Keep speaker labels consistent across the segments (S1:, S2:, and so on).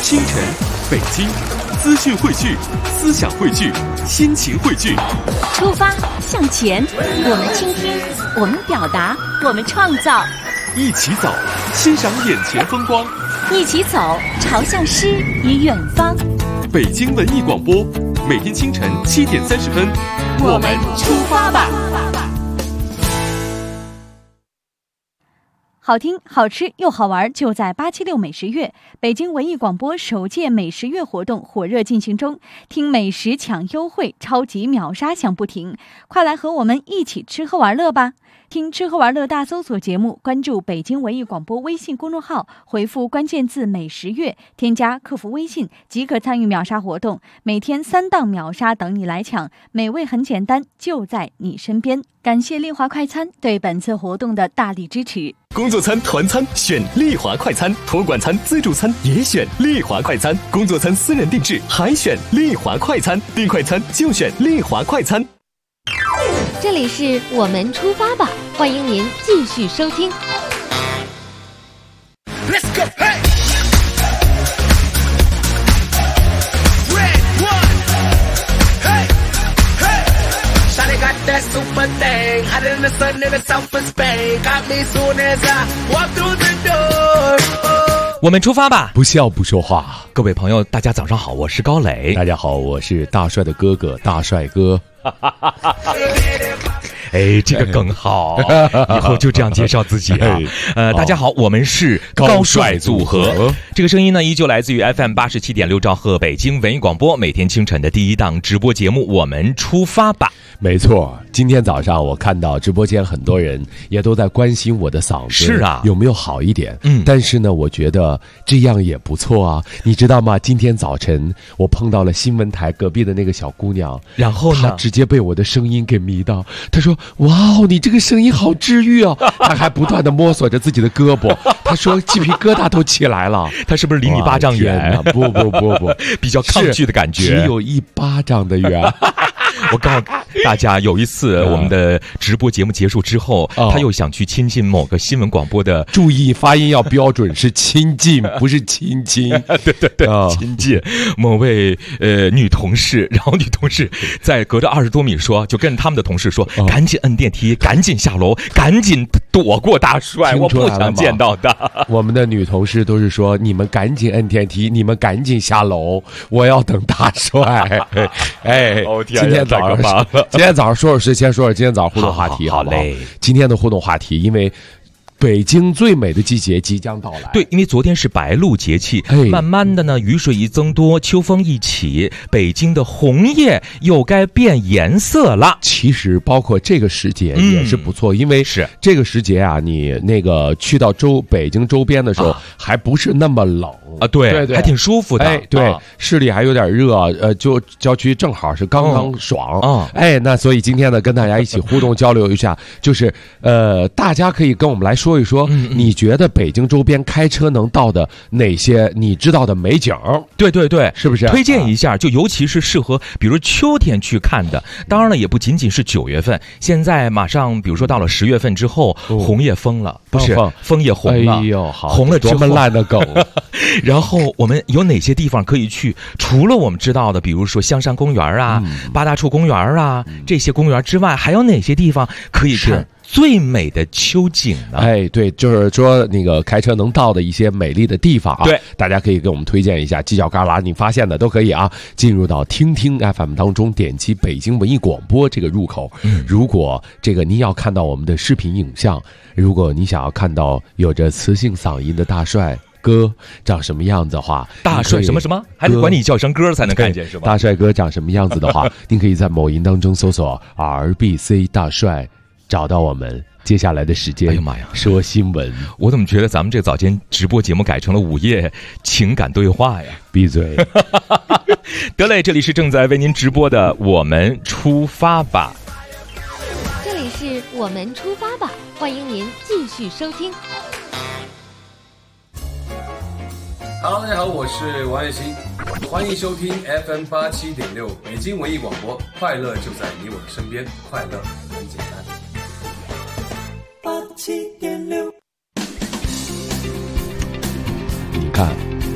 S1: 清晨，北京，资讯汇聚，思想汇聚，心情汇聚。
S2: 出发向前，我们倾听，我们表达，我们创造。
S1: 一起走，欣赏眼前风光。
S2: 一起走，朝向诗与远方。
S1: 北京文艺广播，每天清晨7点30分，
S2: 我们出发吧。好听、好吃又好玩，就在876美食月。北京文艺广播首届美食月活动火热进行中，听美食抢优惠，超级秒杀响不停，快来和我们一起吃喝玩乐吧！听吃喝玩乐大搜索节目，关注北京文艺广播微信公众号，回复关键字美食月，添加客服微信即可参与秒杀活动，每天3档秒杀等你来抢，美味很简单，就在你身边。感谢丽华快餐对本次活动的大力支持。
S3: 工作餐、团餐选丽华快餐，托管餐、自助餐也选丽华快餐，工作餐私人定制还选丽华快餐，订快餐就选丽华快餐。
S4: 这里是我们出发吧，欢迎您继续收听。Let's go, hey!
S5: Got that super thing, hot in the sun in the south of Spain. Got me soon as I walk through the door.
S6: 我们出发吧，
S7: 不笑不说话。
S6: 各位朋友，大家早上好，我是高磊。
S7: 大家好，我是大帅的哥哥，大帅哥。
S6: 哎，这个更好，以后就这样介绍自己啊。大家好，我们是高帅组合。这个声音呢，依旧来自于 FM87.6兆赫北京文艺广播，每天清晨的第一档直播节目。我们出发吧。
S7: 没错，今天早上我看到直播间很多人也都在关心我的嗓子，
S6: 是啊，
S7: 有没有好一点？但是呢，我觉得这样也不错啊。你知道吗？今天早晨我碰到了新闻台隔壁的那个小姑娘，
S6: 然后呢，
S7: 她直接被我的声音给迷到。她说：“哇哦，你这个声音好治愈啊！”她还不断地摸索着自己的胳膊，她说鸡皮疙瘩都起来了。
S6: 她是不是离你8丈远？
S7: 不，
S6: 比较抗拒的感觉，
S7: 只有1巴掌的远。
S6: 我告诉大家，有一次我们的直播节目结束之后，他又想去亲近某个新闻广播的，
S7: 注意发音要标准，是亲近，不是亲亲。
S6: 对，亲近某位女同事，然后女同事在隔着20多米说，就跟他们的同事说，赶紧摁电梯，赶紧下楼，赶紧躲过大帅，我不想见到他。
S7: 我们的女同事都是说，你们赶紧摁电梯，你们赶紧下楼，我要等大帅。哎，今天早上先说今天早上互动话题，好嘞。今天的互动话题，因为北京最美的季节即将到来。
S6: 对，因为昨天是白露节气，慢慢的呢，雨水一增多，秋风一起，北京的红叶又该变颜色了。
S7: 其实包括这个时节也是不错，因为
S6: 是这
S7: 个时节啊，你那个去到北京周边的时候，还不是那么冷
S6: 啊，对，还挺舒服的。
S7: 哎，对，市里还有点热，就郊区正好是刚刚爽。哎，那所以今天呢，跟大家一起互动交流一下，就是大家可以跟我们来说一说，你觉得北京周边开车能到的哪些你知道的美景？
S6: 对，
S7: 是不是？
S6: 推荐一下，就尤其是适合比如秋天去看的。当然了，也不仅仅是9月份，现在马上比如说到了10月份之后，红叶疯了，不是枫叶红了，
S7: 哎呦，好，
S6: 红了之后
S7: 多么烂的梗。
S6: 然后我们有哪些地方可以去？除了我们知道的，比如说香山公园啊、八大处公园啊这些公园之外，还有哪些地方可以看最美的秋景呢？
S7: 哎，对，就是说那个开车能到的一些美丽的地方啊，
S6: 对，
S7: 大家可以给我们推荐一下，犄角旮旯你发现的都可以啊。进入到听听 FM 当中，点击北京文艺广播这个入口。如果这个您要看到我们的视频影像，如果你想要看到有着磁性嗓音的大帅哥长什么样子的话，
S6: 大帅什么还得管你叫声哥才能看见是吧？
S7: 大帅哥长什么样子的话，您可以在某音当中搜索 RBC 大帅，找到我们。接下来的时间，哎呀妈呀，说新闻。
S6: 我怎么觉得咱们这早间直播节目改成了午夜情感对话呀？
S7: 闭嘴。
S6: 得嘞，这里是正在为您直播的我们出发吧。
S4: 这里是我们出发吧，欢迎您继续收听。
S8: Hello， 大家好，我是王栎鑫，欢迎收听 FM87.6北京文艺广播，快乐就在你我的身边，快乐很简单。
S7: 你看，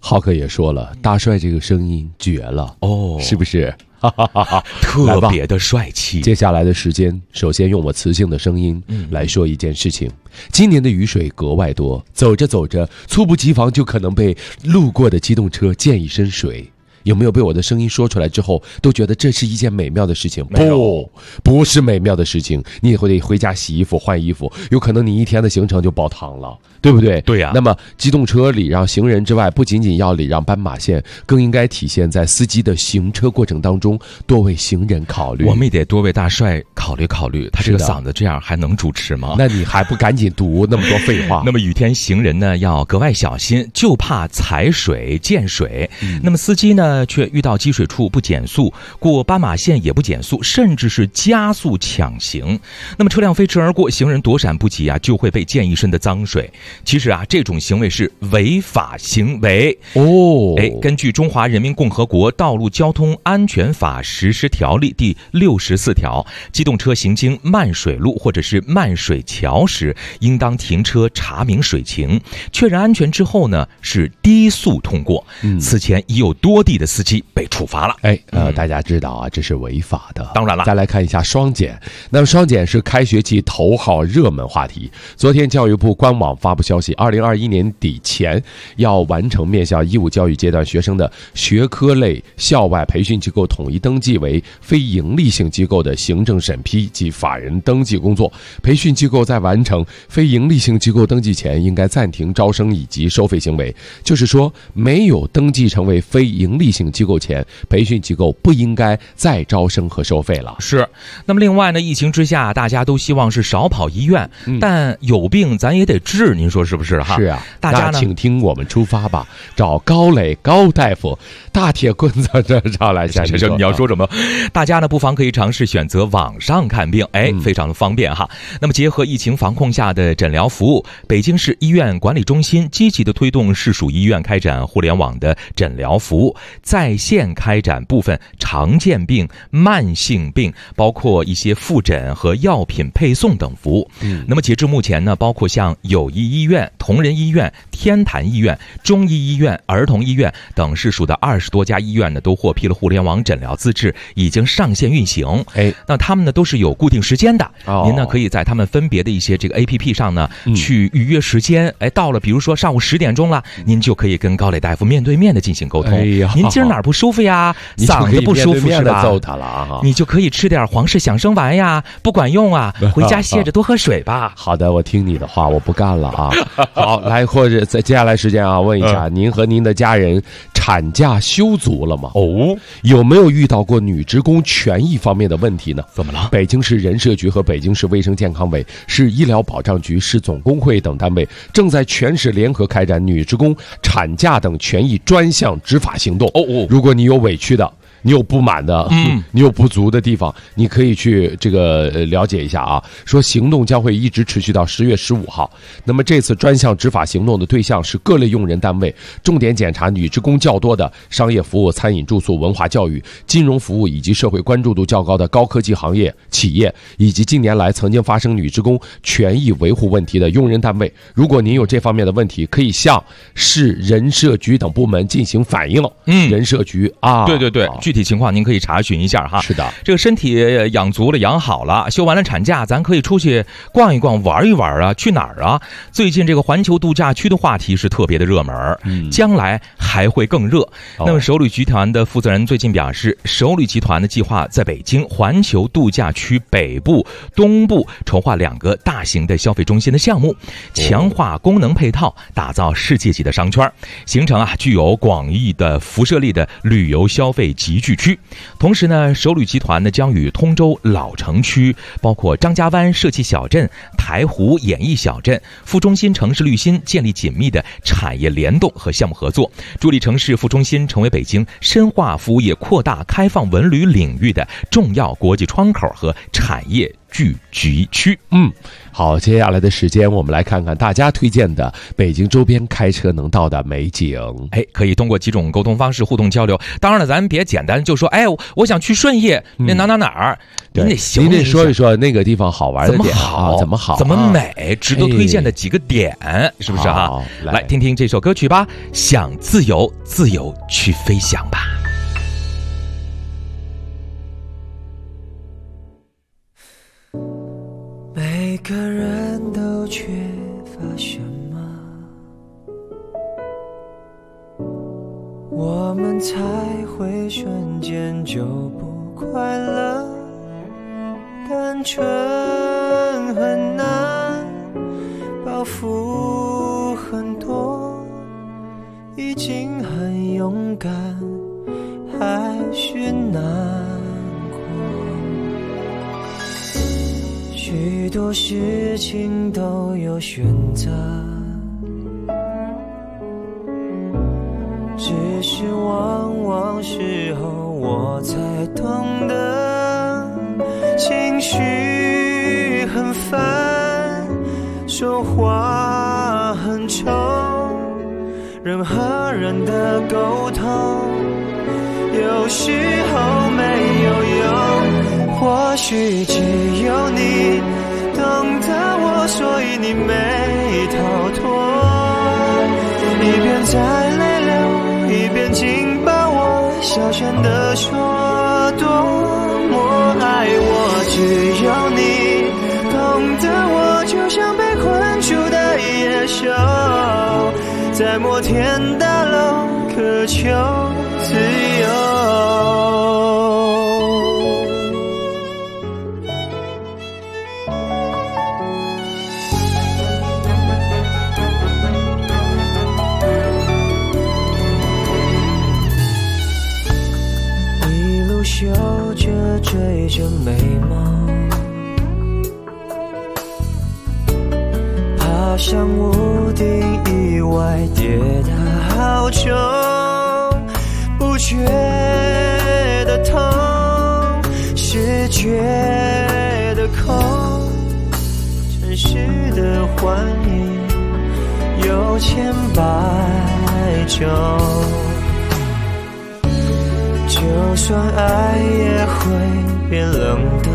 S7: 浩克也说了，大帅这个声音绝了
S6: 哦，
S7: 是不是？
S6: 特别的帅气。
S7: 接下来的时间，首先用我磁性的声音来说一件事情。今年的雨水格外多，走着走着，猝不及防就可能被路过的机动车溅一身水。有没有被我的声音说出来之后都觉得这是一件美妙的事情？不是美妙的事情，你也会得回家洗衣服换衣服，有可能你一天的行程就泡汤了，对不对？
S6: 对呀。
S7: 那么机动车礼让行人之外，不仅仅要礼让斑马线，更应该体现在司机的行车过程当中多为行人考虑。
S6: 我们也得多为大帅考虑考虑，他这个嗓子这样还能主持吗？
S7: 那你还不赶紧读那么多废话？
S6: 那么雨天行人呢要格外小心，就怕踩水溅水。那么司机呢却遇到积水处不减速，过斑马线也不减速，甚至是加速抢行。那么车辆飞驰而过，行人躲闪不及啊，就会被溅一身的脏水。其实啊，这种行为是违法行为哦。根据《中华人民共和国道路交通安全法实施条例》第64条，机动车行经漫水路或者是漫水桥时，应当停车查明水情，确认安全之后呢，是低速通过。此前已有多地的司机被处罚了。
S7: 大家知道啊，这是违法的。
S6: 当然了，
S7: 再来看一下双减。那么双减是开学期头号热门话题。昨天教育部官网发布消息，2021年底前要完成面向义务教育阶段学生的学科类校外培训机构统一登记为非营利性机构的行政审批及法人登记工作。培训机构在完成非营利性机构登记前，应该暂停招生以及收费行为。就是说，没有登记成为非营利性机构前，培训机构不应该再招生和收费了。
S6: 是。那么另外呢，疫情之下，大家都希望是少跑医院，但有病咱也得治，您说是不是哈？
S7: 是啊。
S6: 大家呢，
S7: 请听我们出发吧，找高磊高大夫，大铁棍子这找来。
S6: 你要说什么？大家呢不妨可以尝试选择网上看病，非常的方便哈。那么结合疫情防控下的诊疗服务，北京市医院管理中心积极的推动市属医院开展互联网的诊疗服务，在线开展部分常见病、慢性病，包括一些复诊和药品配送等服务。那么截至目前呢，包括像友谊医院、同仁医院、天坛医院、中医医院、儿童医院等市属的20多家医院呢，都获批了互联网诊疗资质，已经上线运行。那他们呢都是有固定时间的，您呢可以在他们分别的一些这个 APP 上呢去预约时间。到了比如说上午10点钟了，您就可以跟高磊大夫面对面的进行沟通。您今儿哪儿不舒服呀？嗓子不舒服是吧？
S7: 揍他了啊！
S6: 你就可以吃点皇氏响生丸呀，不管用啊，回家歇着多喝水吧。
S7: 好的，我听你的话，我不干了啊。好，来，或者在接下来时间啊，问一下您和您的家人产假休足了吗？有没有遇到过女职工权益方面的问题呢？
S6: 怎么了？
S7: 北京市人社局和北京市卫生健康委、市医疗保障局、市总工会等单位正在全市联合开展女职工产假等权益专项执法行动。如果你有委屈的，你有不满的，你有不足的地方，你可以去这个了解一下啊。说行动将会一直持续到10月15号。那么这次专项执法行动的对象是各类用人单位，重点检查女职工较多的商业服务、餐饮住宿、文化教育、金融服务以及社会关注度较高的高科技行业企业，以及近年来曾经发生女职工权益维护问题的用人单位。如果您有这方面的问题，可以向市人社局等部门进行反映。人社局啊，
S6: 对，具体情况您可以查询一下哈。
S7: 是的，
S6: 这个身体养足了、养好了，休完了产假，咱可以出去逛一逛、玩一玩啊。去哪儿啊？最近这个环球度假区的话题是特别的热门，将来还会更热。那么首旅集团的负责人最近表示，首旅集团的计划在北京环球度假区北部、东部筹划2个大型的消费中心的项目，强化功能配套，打造世界级的商圈，形成具有广义的辐射力的旅游消费集聚区。同时呢，首旅集团呢将与通州老城区，包括张家湾社区小镇、台湖演艺小镇、副中心城市绿心建立紧密的产业联动和项目合作，助力城市副中心成为北京深化服务业扩大开放文旅领域的重要国际窗口和产业聚集区。
S7: 好，接下来的时间我们来看看大家推荐的北京周边开车能到的美景。
S6: 可以通过几种沟通方式互动交流。当然了，咱别简单就说，我想去顺义，那哪儿，
S7: 对，
S6: 您
S7: 得说一说那个地方好玩的点啊，怎么好，
S6: 怎么美，值得推荐的几个点，是不是哈？来听听这首歌曲吧，想自由，自由去飞翔吧。
S9: 每个人都缺乏什么，我们才会瞬间就不快乐。单纯很难，包袱很多，已经很勇敢，还是难过。许多事情都有选择，只是往往事后我才懂得，情绪很烦，说话很冲，人和人的沟通有时候没有用，或许只有你懂得我，所以你没逃脱。一边在泪流，一边紧抱我，小声地说多么爱我。只有你懂得我，就像被困住的野兽，在摩天大楼渴求自由。修着追着美梦，爬上屋顶，意外跌得好重，不觉得痛，是觉得空。城市的欢迎有千百种，就算爱也会变冷的，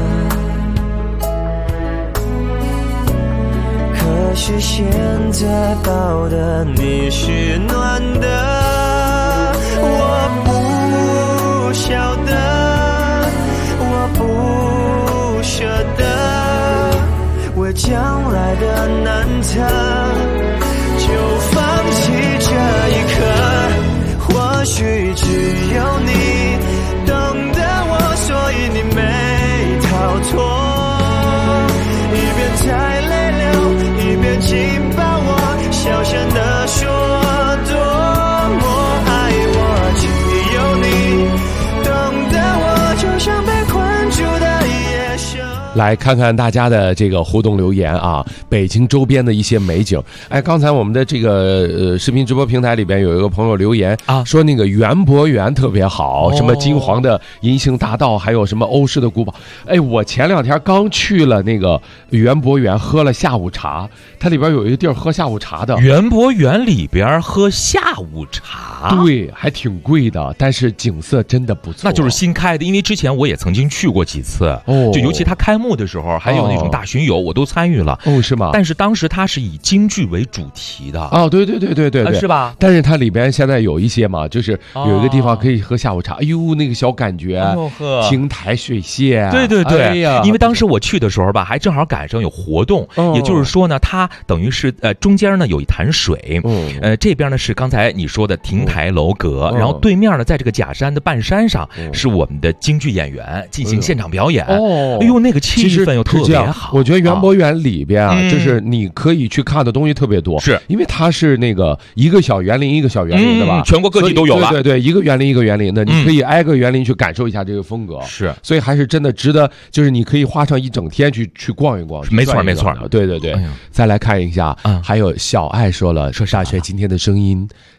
S9: 可是现在抱的你是暖的。我不晓得，我不舍得，为将来的难测就放弃这一刻。或许只有你懂得我，所以你没逃脱。一边在泪流，一边紧抱我，小声地说多么爱我。只有你懂得我，就像被困住的野兽。
S7: 来看看大家的这个互动留言啊，北京周边的一些美景。刚才我们的这个视频直播平台里边有一个朋友留言啊，说那个园博园特别好，什么金黄的银杏大道，还有什么欧式的古堡。我前2天刚去了那个园博园，喝了下午茶，它里边有一个地儿喝下午茶的。
S6: 园博园里边喝下午茶，
S7: 对，还挺贵的，但是景色真的不错。
S6: 那就是新开的，因为之前我也曾经去过几次，就尤其它开幕的时候，还有那种大巡游，我都参与了。
S7: 是吗？
S6: 但是当时它是以京剧为主题的。
S7: 对，
S6: 是吧？
S7: 但是它里边现在有一些嘛，就是有一个地方可以喝下午茶，那个小感觉，亭台水榭。
S6: 对，因为当时我去的时候吧，还正好赶上有活动，也就是说呢，它等于是中间呢有一潭水，这边呢是刚才你说的亭台楼阁，然后对面呢在这个假山的半山上是我们的京剧演员进行现场表演。那个气氛又特别好。
S7: 我觉得园博园里边啊，就是你可以去看的东西特别多，
S6: 是
S7: 因为它是那个一个小园林一个小园林的吧，
S6: 全国各地都有了。
S7: 对，一个园林一个园林的，你可以挨个园林去感受一下这个风格。
S6: 是，
S7: 所以还是真的值得，就是你可以花上一整天去逛一逛。
S6: 没错。
S7: 对，再来看一下，还有小爱说了，说大学今天的声音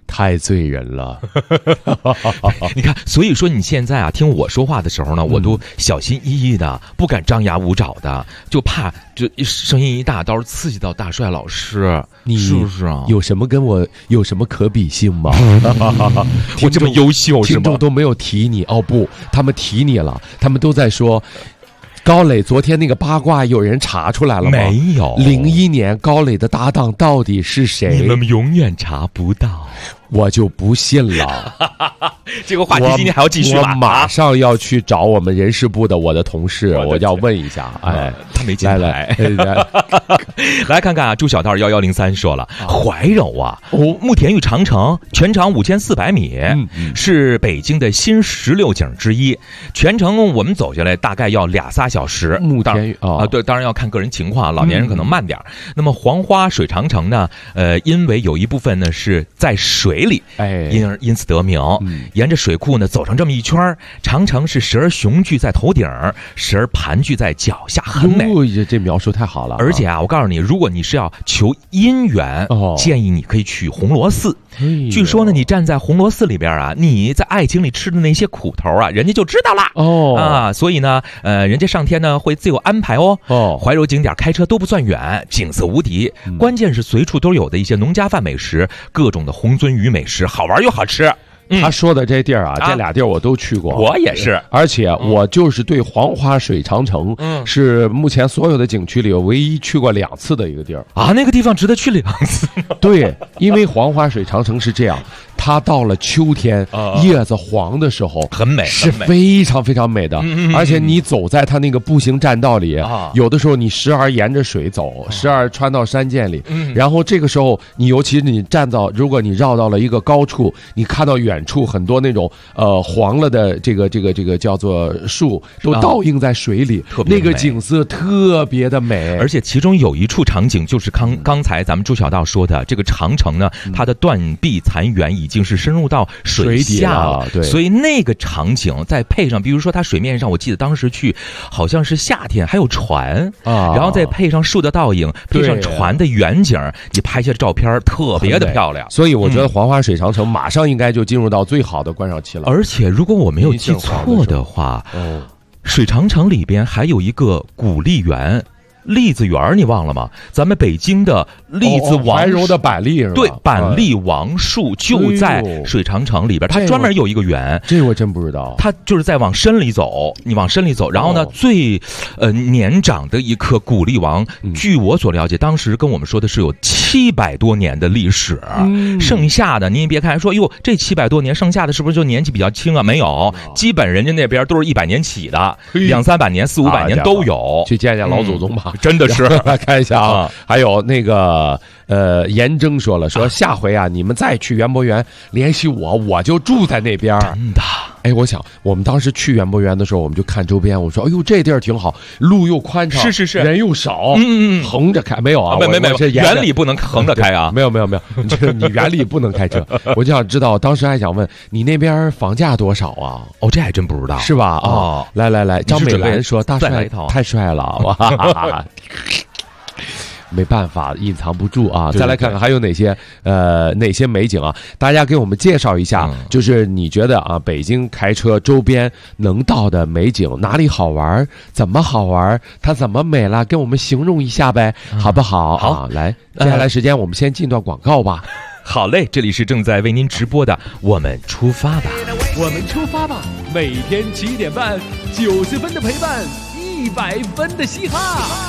S7: 太醉人了。
S6: 你看，所以说你现在啊，听我说话的时候呢，我都小心翼翼的，不敢张牙舞爪的，就怕就声音一大，到时候刺激到大帅老师，
S7: 你
S6: 是不是啊？
S7: 有什么跟我有什么可比性吗？
S6: 我这么优秀是吗？
S7: 听众都没有提你哦，不，他们提你了，他们都在说。高磊昨天那个八卦有人查出来了吗？
S6: 没有。
S7: 01年高磊的搭档到底是谁？
S6: 你们永远查不到。
S7: 我就不信了。
S6: 这个话题今天还要继续吧？
S7: 我马上要去找我们人事部的我的同事，我要问一下。哎，
S6: 他没进来。来看看啊，朱小道1103说了，怀柔啊，慕田峪长城全长5400米，是北京的新16景之一。全程我们走下来大概要2-3小时。
S7: 慕田峪啊，
S6: 对，当然要看个人情况，老年人可能慢点。那么黄花水长城呢？因为有一部分呢是在水里，因此得名。沿着水库呢走上这么一圈，长城是时而雄踞在头顶，时而盘踞在脚下，很美。
S7: 这描述太好了。
S6: 而且啊，我告诉你，如果你是要求姻缘，建议你可以去红螺寺。据说呢，你站在红螺寺里边啊，你在爱情里吃的那些苦头啊，人家就知道了。所以呢，人家上天呢会自有安排哦。怀柔景点开车都不算远，景色无敌，关键是随处都有的一些农家饭美食，各种的红鳟鱼美食，好玩又好吃。
S7: 他说的这地儿啊，这俩地儿我都去过，
S6: 我也是，
S7: 而且我就是对黄花水长城，是目前所有的景区里我唯一去过2次的一个地儿
S6: 啊。那个地方值得去2次。
S7: 对，因为黄花水长城是这样，它到了秋天叶子黄的时候，
S6: 很美，
S7: 是非常非常美的。而且你走在它那个步行栈道里，有的时候你时而沿着水走，时而穿到山涧里，然后这个时候你尤其你站到，如果你绕到了一个高处，你看到远处很多那种黄了的这个叫做树都倒映在水里，那个景色特别的美。
S6: 而且其中有一处场景就是刚才咱们朱小道说的，这个长城呢，它的断壁残垣已经是深入到水下了。
S7: 对，
S6: 所以那个场景再配上，比如说它水面上，我记得当时去好像是夏天，还有船然后再配上树的倒影，配上船的远景，你拍下的照片特别的漂亮。
S7: 所以我觉得黄花水长城马上应该就进入到最好的观赏期了。
S6: 而且如果我没有记错的话，水长城里边还有一个古荔园。栗子园你忘了吗？咱们北京的栗子王，
S7: 怀柔的板栗是吧？
S6: 对，板栗王树就在水长城里边，它专门有一个园。
S7: 这我真不知道。
S6: 它就是在往深里走，你往深里走，然后呢，最年长的一棵古栗王，据我所了解，当时跟我们说的是有700多年的历史。剩下的您别看说，哟，这700多年，剩下的是不是就年纪比较轻啊？没有，基本人家那边都是100年起的，200-300年、400-500年都有。
S7: 去见见老祖宗吧。
S6: 真的是
S7: 来看一下啊，还有那个严征说下回啊，你们再去园博园联系我就住在那边。
S6: 真的。
S7: 哎，我想我们当时去园博园的时候，我们就看周边，我说哎呦这地儿挺好，路又宽敞，
S6: 是
S7: 人又少，横着开没有啊？
S6: 没有，园里不能横着开啊。
S7: 没有，你园里不能开车。我就想知道，当时还想问你那边房价多少啊？
S6: 这还真不知道，
S7: 是吧？来，张美兰说大帅太帅了，哇！没办法，隐藏不住啊！再来看看还有哪些美景啊？大家给我们介绍一下，就是你觉得啊，北京开车周边能到的美景哪里好玩？怎么好玩？它怎么美了？跟我们形容一下呗，好不好？好，来，接下来时间我们先进段广告吧。
S6: 好嘞，这里是正在为您直播的，我们出发吧！
S1: 我们出发吧！每天7点半，90分的陪伴，100分的嘻哈。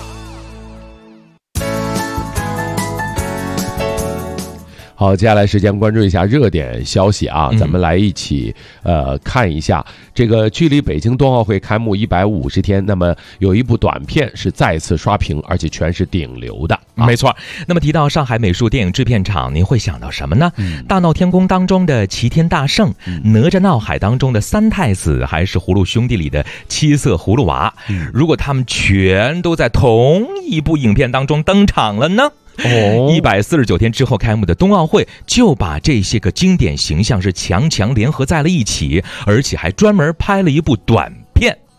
S7: 好，接下来时间关注一下热点消息啊，咱们来一起看一下这个距离北京冬奥会开幕150天，那么有一部短片是再次刷屏，而且全是顶流的。
S6: 没错。那么提到上海美术电影制片厂，您会想到什么呢？大闹天宫当中的齐天大圣，哪吒闹海当中的三太子，还是葫芦兄弟里的七色葫芦娃？如果他们全都在同一部影片当中登场了呢？149天之后开幕的冬奥会，就把这些个经典形象是强联合在了一起，而且还专门拍了一部短片。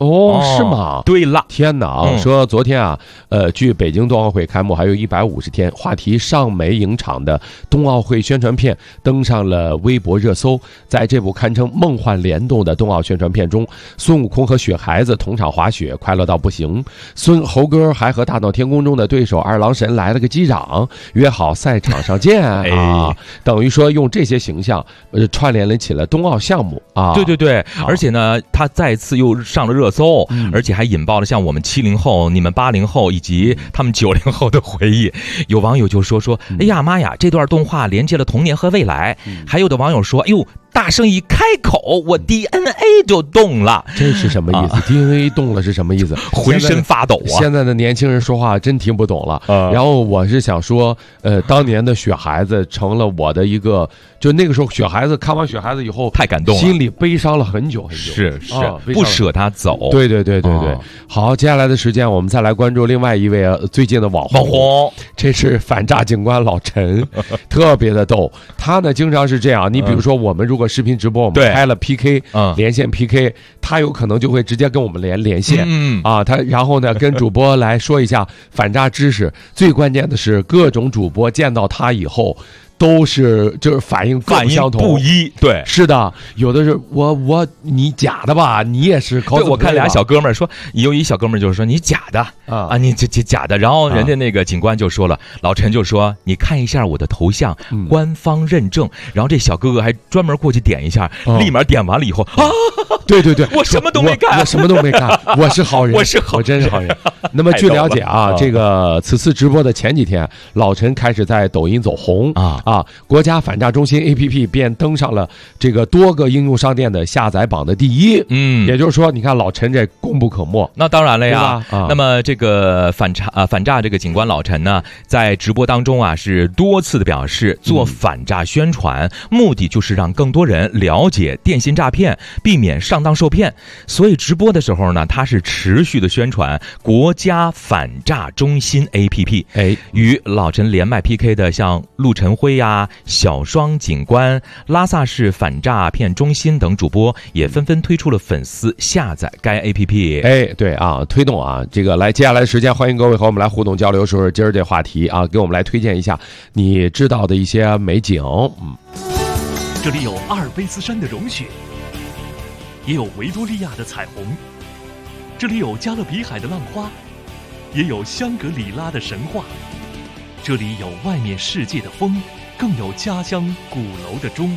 S7: 哦，是吗？
S6: 对了，
S7: 天哪啊！说昨天啊，距北京冬奥会开幕还有150天，话题上美影厂的冬奥会宣传片登上了微博热搜。在这部堪称梦幻联动的冬奥宣传片中，孙悟空和雪孩子同场滑雪，快乐到不行。猴哥还和大闹天宫中的对手二郎神来了个击掌，约好赛场上见啊！等于说用这些形象串联了起了冬奥项目啊！
S6: 对对对，而且呢，他再次又上了热搜，而且还引爆了像我们70后、你们80后以及他们90后的回忆。有网友就说，哎呀妈呀，这段动画连接了童年和未来。还有的网友说，哎呦，大声一开口，我 DNA 就动了。
S7: 这是什么意思？DNA 动了是什么意思？
S6: 浑身发抖啊！
S7: 现在的年轻人说话真听不懂了。然后我是想说，当年的雪孩子成了我的一个，就那个时候雪孩子看完雪孩子以后
S6: 太感动了，
S7: 心里悲伤了很久很久。
S6: 是，不舍他走。
S7: 对。好，接下来的时间我们再来关注另外一位最近的网红，这是反诈警官老陈，特别的逗。他呢经常是这样，你比如说我们如果视频直播，我们开了 PK， 连线 PK， 他有可能就会直接跟我们连线，他然后呢跟主播来说一下反诈知识。最关键的是，各种主播见到他以后都是就是反应各不相同，
S6: 不一。对，
S7: 是的，有的是你假的吧，你也是cosplay。
S6: 我看俩小哥们儿说，有一小哥们儿就是说你假的啊，你这假的。然后人家那个警官就说了，老陈就说你看一下我的头像，官方认证。然后这小哥哥还专门过去点一下，立马点完了以后啊，
S7: 对，
S6: 我什么都没干，
S7: 我什么都没干，我是好人，我真是好人。那么据了解啊，这个此次直播的前几天，老陈开始在抖音走红国家反诈中心 APP 便登上了这个多个应用商店的下载榜的第1。也就是说，你看老陈这功不可没。
S6: 那当然了呀。那么这个反诈这个警官老陈呢，在直播当中啊，是多次的表示做反诈宣传，目的就是让更多人了解电信诈骗，避免上当受骗。所以直播的时候呢，他是持续的宣传国家反诈中心 APP。与老陈连麦 PK 的像陆晨辉小双警官、拉萨市反诈骗中心等主播也纷纷推出了粉丝下载该 APP。
S7: 对啊，推动啊，这个来接下来的时间，欢迎各位和我们来互动交流，说说今儿这话题啊，给我们来推荐一下你知道的一些美景。
S1: 这里有阿尔卑斯山的融雪，也有维多利亚的彩虹，这里有加勒比海的浪花，也有香格里拉的神话。这里有外面世界的风，更有家乡鼓楼的钟。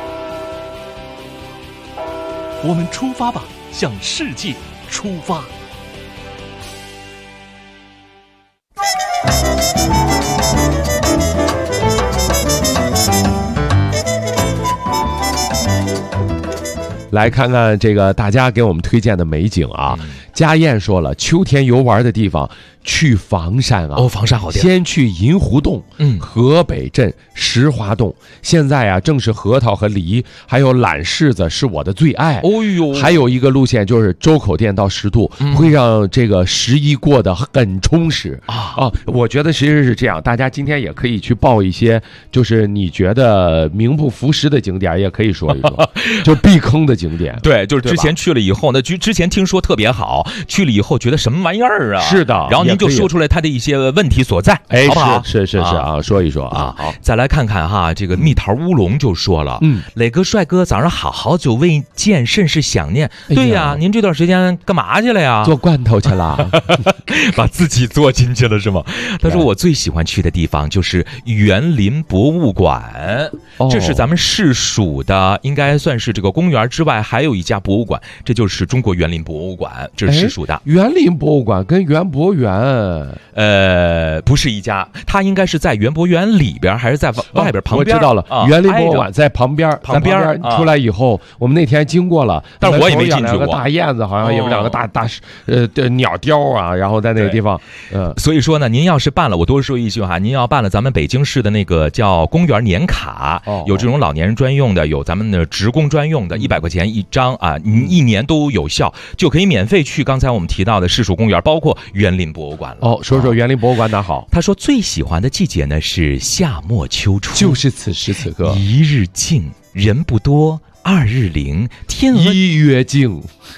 S1: 我们出发吧，向世界出发。
S7: 来看看这个大家给我们推荐的美景啊。家燕说了，秋天游玩的地方去房山啊。
S6: 房山好地儿。
S7: 先去银湖洞、河北镇、石华洞。现在啊，正是核桃和梨，还有懒柿子是我的最爱。还有一个路线就是周口店到石渡，会让这个11过得很充实我觉得其实是这样，大家今天也可以去报一些，就是你觉得名不符实的景点，也可以说一说，就避坑的景点。
S6: 对，就是之前去了以后呢，之前听说特别好，去了以后觉得什么玩意儿啊？
S7: 是的，
S6: 然后您就说出来它的一些问题所在，好不好？
S7: 是啊，说一说啊。
S6: 好，再来看看哈，这个蜜桃乌龙就说了，磊哥帅哥早上好久未见，甚是想念。对呀，您这段时间干嘛去了呀？
S7: 做罐头去了，
S6: 把自己做进去了是吗？他说我最喜欢去的地方就是园林博物馆，这是咱们市属的，应该算是这个公园之外还有一家博物馆，这就是中国园林博物馆，这是市属的。
S7: 园林博物馆跟园博园
S6: 不是一家，它应该是在园博园里边还是在外边旁边？
S7: 我知道了，园林博物馆在旁边出来以后，我们那天经过了，
S6: 但是我也没进去过。
S7: 两个大燕子好像也有两个大鸟雕啊，然后在那个地方，
S6: 所以说呢，您要是办了，我多说一句哈，您要办了咱们北京市的那个叫公园年卡，有这种老年人专用的，有咱们的职工专用的，100块钱一张啊，您1年都有效，就可以免费去刚才我们提到的市属公园，包括园林博物馆了。
S7: 说说园林博物馆哪好？
S6: 他说最喜欢的季节呢是夏末秋初，
S7: 就是此时此刻，
S6: 一日静，人不多；2日灵，天鹅
S7: 一月静，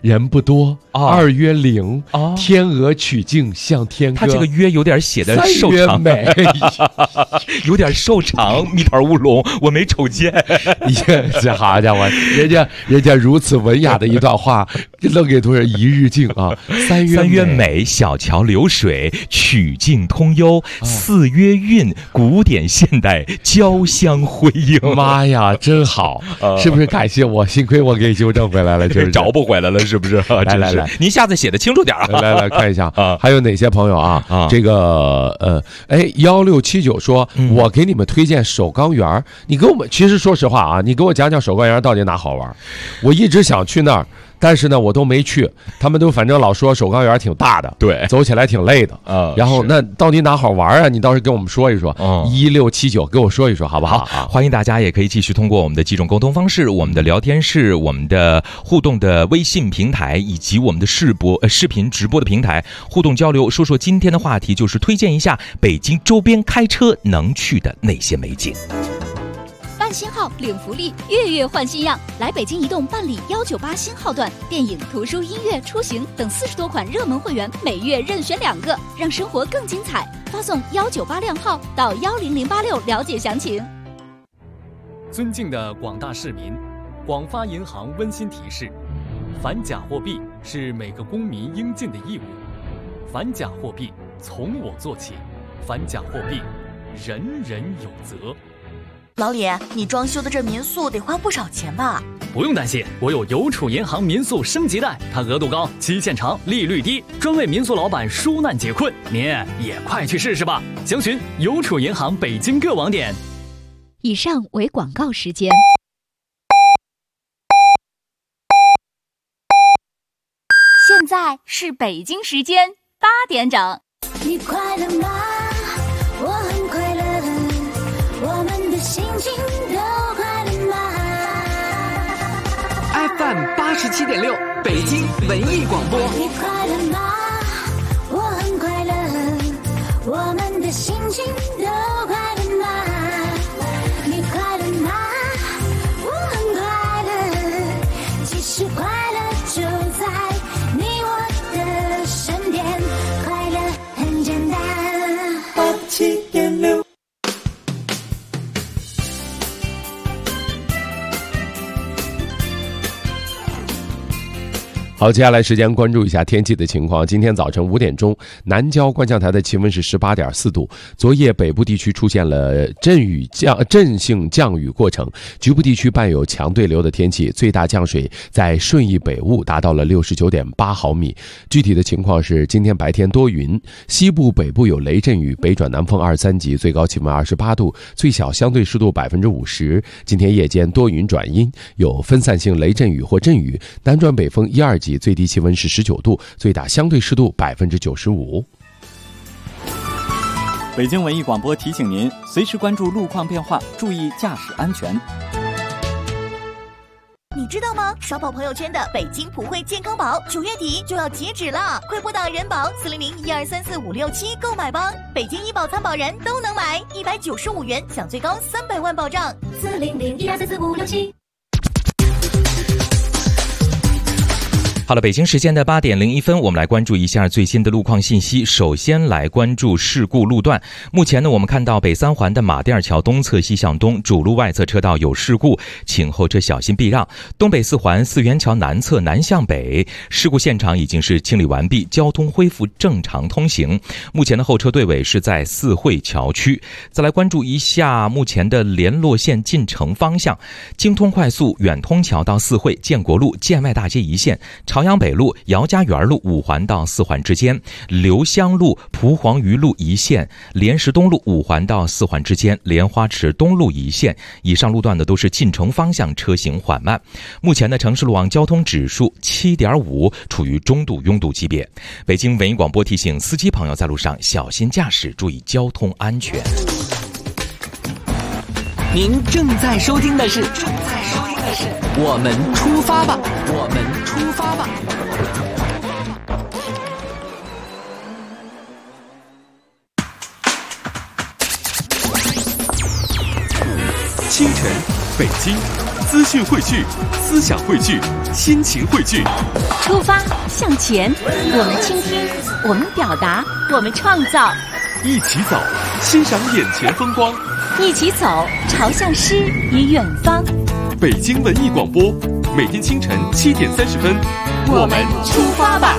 S7: 人不多，2约0，天鹅取径向天歌。
S6: 他这个约有点写的瘦长，
S7: 美，
S6: 有点瘦长，蜜桃乌龙，我没瞅见。
S7: 这好家伙，人家如此文雅的一段话，愣给多少一日镜啊！3
S6: 约美，小桥流水，曲径通幽；4约韵，古典现代交相辉映。
S7: 妈呀，真好！是不是感谢我？幸亏我给纠正回来了，就是
S6: 找不回来了，是不是？
S7: 来，
S6: 您下次写的清楚点啊！
S7: 来看一下啊，还有哪些朋友啊？这个1679说，我给你们推荐首钢园，你给我们，其实说实话啊，你给我讲讲首钢园到底哪好玩？我一直想去那儿。但是呢，我都没去，他们都反正老说首钢园挺大的，
S6: 对，
S7: 走起来挺累的然后那到底哪好玩啊？你倒是跟我们说一说。1679，给我说一说好不好？
S6: 欢迎大家也可以继续通过我们的几种沟通方式，我们的聊天室、我们的互动的微信平台，以及我们的视频直播的平台互动交流。说说今天的话题，就是推荐一下北京周边开车能去的那些美景。
S10: 办新号领福利，月月换新样，来北京移动办理198新号段，电影、图书、音乐、出行等40多款热门会员，每月任选2个，让生活更精彩。发送198靓号到10086了解详情。
S11: 尊敬的广大市民，广发银行温馨提示：反假货币是每个公民应尽的义务，反假货币从我做起，反假货币人人有责。
S12: 老李，你装修的这民宿得花不少钱吧？
S11: 不用担心，我有邮储银行民宿升级贷，它额度高，期限长，利率低，专为民宿老板纾难解困。您也快去试试吧！详询邮储银行北京各网点。
S10: 以上为广告时间。现在是北京时间8点整。
S13: 你快乐吗？我很快乐。我们的心情都快乐吗
S14: ？FM 87.6，北京文艺广播。
S13: 你快乐吗？我很快乐。我们的心情都快乐吗？你快乐吗？我很快乐。其实快乐就在你我的身边，快乐很简单。87.6。
S7: 好，接下来时间关注一下天气的情况。今天早晨5点钟，南郊观象台的气温是18.4度。昨夜北部地区出现了阵性降雨过程，局部地区伴有强对流的天气，最大降水在顺义北坞达到了69.8毫米。具体的情况是，今天白天多云，西部北部有雷阵雨，北转南风2、3级，最高气温28度，最小相对湿度50%。今天夜间多云转阴，有分散性雷阵雨或阵雨，南转北风1、2级。最低气温是19度，最大相对湿度95%。
S15: 北京文艺广播提醒您，随时关注路况变化，注意驾驶安全。
S12: 你知道吗？刷爆朋友圈的北京普惠健康宝9月底就要截止了，快拨打人保400-1234-567购买吧！北京医保参保人都能买，195元享最高300万保障。
S13: 400-1234-567。
S6: 好了，北京时间的8点01分，我们来关注一下最新的路况信息。首先来关注事故路段。目前呢，我们看到北3环的马甸桥东侧西向东主路外侧车道有事故，请后车小心避让。东北4环4元桥南侧南向北，事故现场已经是清理完毕，交通恢复正常通行。目前的后车队尾是在四惠桥区。再来关注一下目前的联络线进城方向，京通快速远通桥到四惠、建国路、建外大街一线，朝阳北路、姚家园路5环到4环之间，刘香路、蒲黄榆路一线，莲石东路5环到4环之间，莲花池东路一线。以上路段的都是进城方向车行缓慢。目前的城市路网交通指数7.5，处于中度拥堵级别。北京文艺广播提醒司机朋友在路上小心驾驶，注意交通安全。
S14: 您正在收听的是我们出发吧，我们出发吧。
S1: 清晨，北京
S3: 资讯汇聚，思想汇聚，亲情汇聚。
S2: 出发向前，我们倾听，我们表达，我们创造。
S3: 一起走，欣赏眼前风光。
S2: 一起走，朝向诗与远方。
S3: 北京文艺广播，每天清晨7点30分，
S2: 我们出发吧。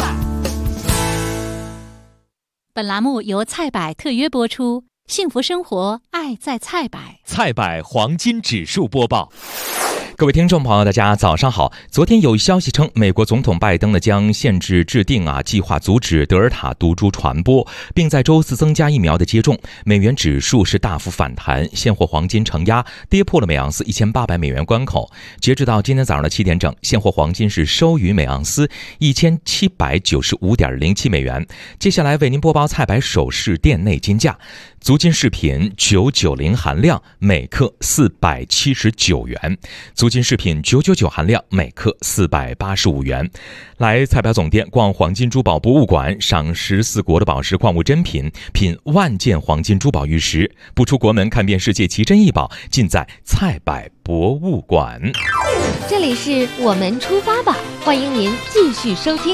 S10: 本栏目由菜百特约播出，幸福生活，爱在菜百。
S6: 菜百黄金指数播报。各位听众朋友，大家早上好。昨天有消息称，美国总统拜登呢将限制制定计划阻止德尔塔毒株传播，并在周四增加疫苗的接种。美元指数是大幅反弹，现货黄金承压，跌破了每盎司1800美元关口。截止到今天早上的7点整，现货黄金是收于每盎司1795.07美元。接下来为您播报菜百首饰店内金价。足金饰品990含量每克479元，足金饰品999含量每克485元。来菜百总店逛黄金珠宝博物馆，赏14国的宝石矿物珍品，品万件黄金珠宝玉石。不出国门看遍世界奇珍异宝，尽在菜百博物馆。
S4: 这里是我们出发吧，欢迎您继续收听。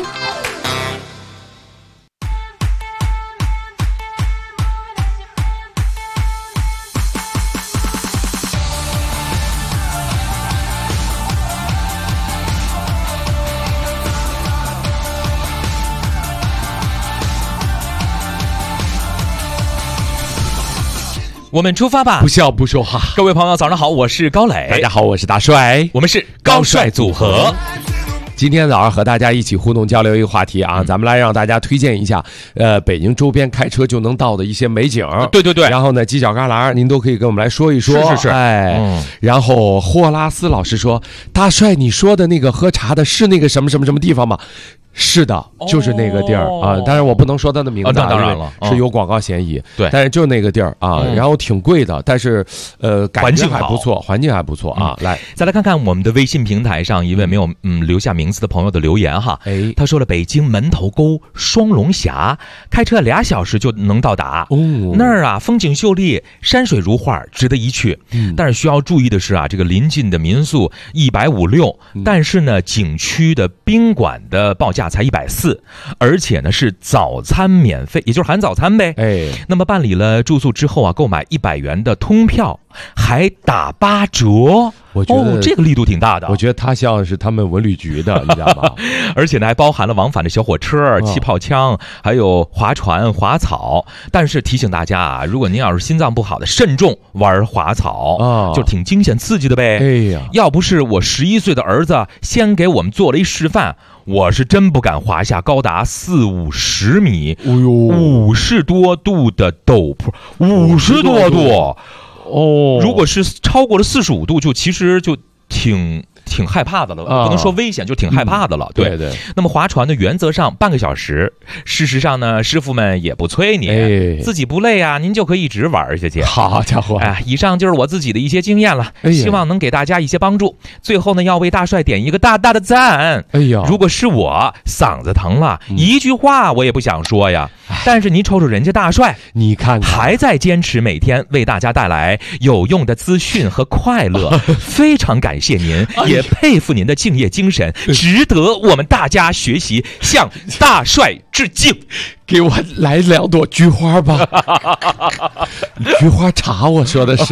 S6: 我们出发吧，
S7: 不笑不说话。
S6: 各位朋友早上好，我是高磊。
S7: 大家好，我是大帅。
S6: 我们是高帅组合。
S7: 今天早上和大家一起互动交流一个话题啊，咱们来让大家推荐一下北京周边开车就能到的一些美景。
S6: 对对对。
S7: 然后呢，犄角旮旯您都可以跟我们来说一说。
S6: 是。
S7: 然后霍拉斯老师说，大帅你说的那个喝茶的是那个什么什么什么地方吗？是的，就是那个地儿啊，当然我不能说它的名字，
S6: 当然了，
S7: 是有广告嫌疑。
S6: 对，
S7: 但是就那个地儿啊，然后挺贵的，但是感觉还不错，环境还不错啊。来，
S6: 再来看看我们的微信平台上一位没有留下名字的朋友的留言哈。他说了，北京门头沟双龙峡，开车2小时就能到达。那儿啊，风景秀丽，山水如画，值得一去。但是需要注意的是啊，这个临近的民宿156，但是呢，景区的宾馆的报价才140，而且呢是早餐免费，也就是含早餐呗。那么办理了住宿之后啊，购买100元的通票还打8折。
S7: 我觉得
S6: 这个力度挺大的。
S7: 我觉得它像是他们文旅局的，你知道吗？
S6: 而且呢还包含了往返的小火车、气泡枪，还有划船、滑草。但是提醒大家啊，如果您要是心脏不好的，慎重玩滑草就挺惊险刺激的呗。要不是我11岁的儿子先给我们做了一示范，我是真不敢滑下高达40-50米、50多度的陡坡，50多度。如果是超过了45度，就其实就挺害怕的了，不能说危险，就挺害怕的了。对。那么划船的原则上半个小时，事实上呢，师傅们也不催你，自己不累啊，您就可以一直玩下去。
S7: 好家伙！
S6: 以上就是我自己的一些经验了，希望能给大家一些帮助。最后呢，要为大帅点一个大大的赞。如果是我嗓子疼了，一句话我也不想说呀。但是您瞅瞅人家大帅，
S7: 你看看
S6: 还在坚持每天为大家带来有用的资讯和快乐，非常感谢您，也佩服您的敬业精神，值得我们大家学习，向大帅致敬。
S7: 给我来2朵菊花吧，菊花茶，我说的是。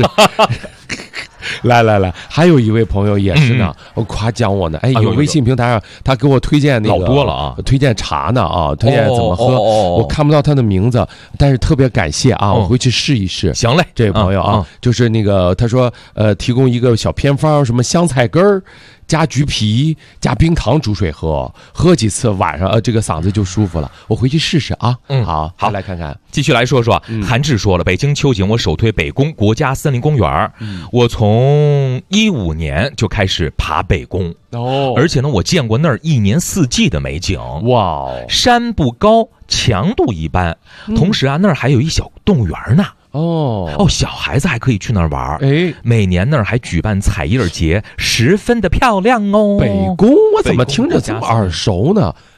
S7: 来，还有一位朋友也是呢，夸奖我呢。有微信平台上他给我推荐那个
S6: 老多了啊，
S7: 推荐茶呢啊，推荐怎么喝。我看不到他的名字，但是特别感谢啊，我回去试一试。
S6: 行嘞，
S7: 这位朋友啊，就是那个他说提供一个小偏方，什么香菜根儿加橘皮加冰糖煮水喝几次，晚上这个嗓子就舒服了。我回去试试啊。好，来看看，
S6: 继续来说说。韩志说了，北京秋景我首推北宫国家森林公园。我从15年就开始爬北宫，而且呢，我见过那儿1年4季的美景。
S7: 哇，
S6: 山不高，强度一般，同时啊，那儿还有一小动物园呢。小孩子还可以去那儿玩。每年那儿还举办彩叶节，十分的漂亮哦。
S7: 北宫我怎么听着这么耳熟呢？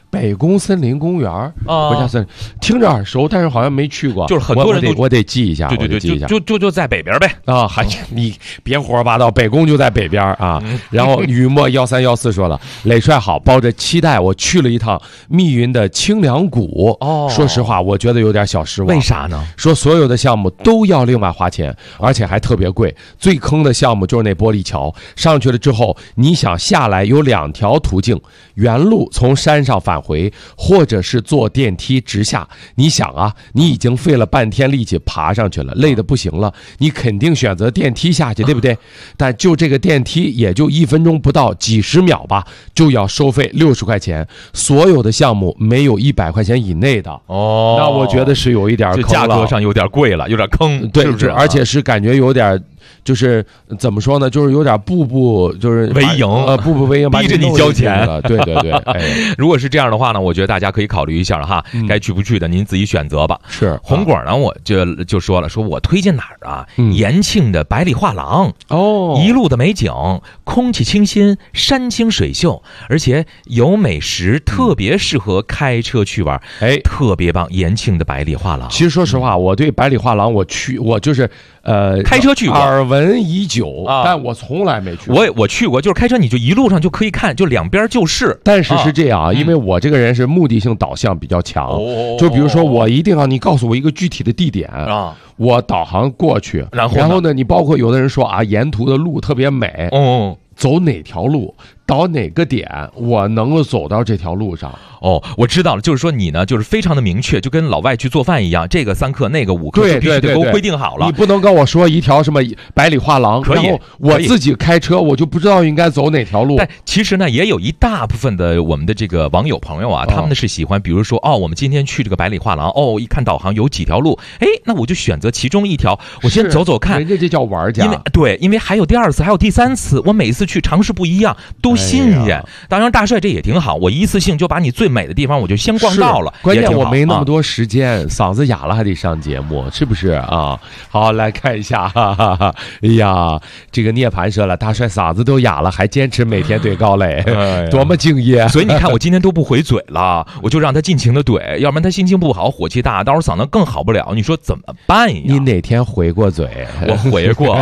S7: 北宫森林公园国家森林，听着耳熟，但是好像没去过。
S6: 就是很多人
S7: 我得记一下，
S6: 对，
S7: 记一下，
S6: 就在北边呗。
S7: 啊，你别胡说八道，北宫就在北边啊。然后雨墨1314说了，磊帅好，抱着期待我去了一趟密云的清凉谷。说实话，我觉得有点小失望。
S6: 为啥呢？
S7: 说所有的项目都要另外花钱，而且还特别贵。最坑的项目就是那玻璃桥，上去了之后，你想下来有2条途径，原路从山上返回，或者是坐电梯直下。你想啊，你已经费了半天力气爬上去了，累得不行了，你肯定选择电梯下去，对不对？但就这个电梯也就1分钟不到，几十秒吧，就要收费60块钱。所有的项目没有100块钱以内的。那我觉得是有一点坑了，
S6: 价格上有点贵了，有点坑，
S7: 对，
S6: 是不是？
S7: 而且是感觉有点。就是怎么说呢？就是有点步步就是
S6: 为营，
S7: 步步为营，
S6: 逼着你交钱
S7: 了。对，
S6: 如果是这样的话呢，我觉得大家可以考虑一下哈，该去不去的您自己选择吧。
S7: 是
S6: 红果呢，我就说了，说我推荐哪儿啊？延庆的百里画廊一路的美景，空气清新，山清水秀，而且有美食，特别适合开车去玩。特别棒！延庆的百里画廊。
S7: 其实说实话，我对百里画廊我就是
S6: 开车去过，
S7: 耳闻已久，但我从来没去
S6: 过。我去过，就是开车你就一路上就可以看，就两边就是。
S7: 但是是这样啊，因为我这个人是目的性导向比较强，就比如说我一定要你告诉我一个具体的地点啊，我导航过去，然后呢，你包括有的人说啊，沿途的路特别美，走哪条路到哪个点，我能够走到这条路上。
S6: 我知道了，就是说你呢，就是非常的明确，就跟老外去做饭一样，这个3克那个5克，就必须得给我规定好了。
S7: 你不能跟我说一条什么百里画廊，
S6: 可以，
S7: 然后我自己开车，我就不知道应该走哪条路。
S6: 但其实呢，也有一大部分的我们的这个网友朋友啊，他们呢是喜欢，比如说我们今天去这个百里画廊，一看导航有几条路，那我就选择其中一条，我先走走看。
S7: 人家这叫玩家，
S6: 因为还有第2次，还有第3次，我每次去尝试不一样，都新鲜。当然，大帅这也挺好，我一次性就把你最美的地方我就先逛到了。
S7: 关键我没那么多时间，嗓子哑了还得上节目，是不是啊？好，来看一下，哈哈哈。哎呀，这个涅槃说了，大帅嗓子都哑了，还坚持每天怼高磊，多么敬业！
S6: 所以你看，我今天都不回嘴了，我就让他尽情的怼，要不然他心情不好，火气大，到时候嗓子更好不了。你说怎么办呀？
S7: 你哪天回过嘴？
S6: 我回过。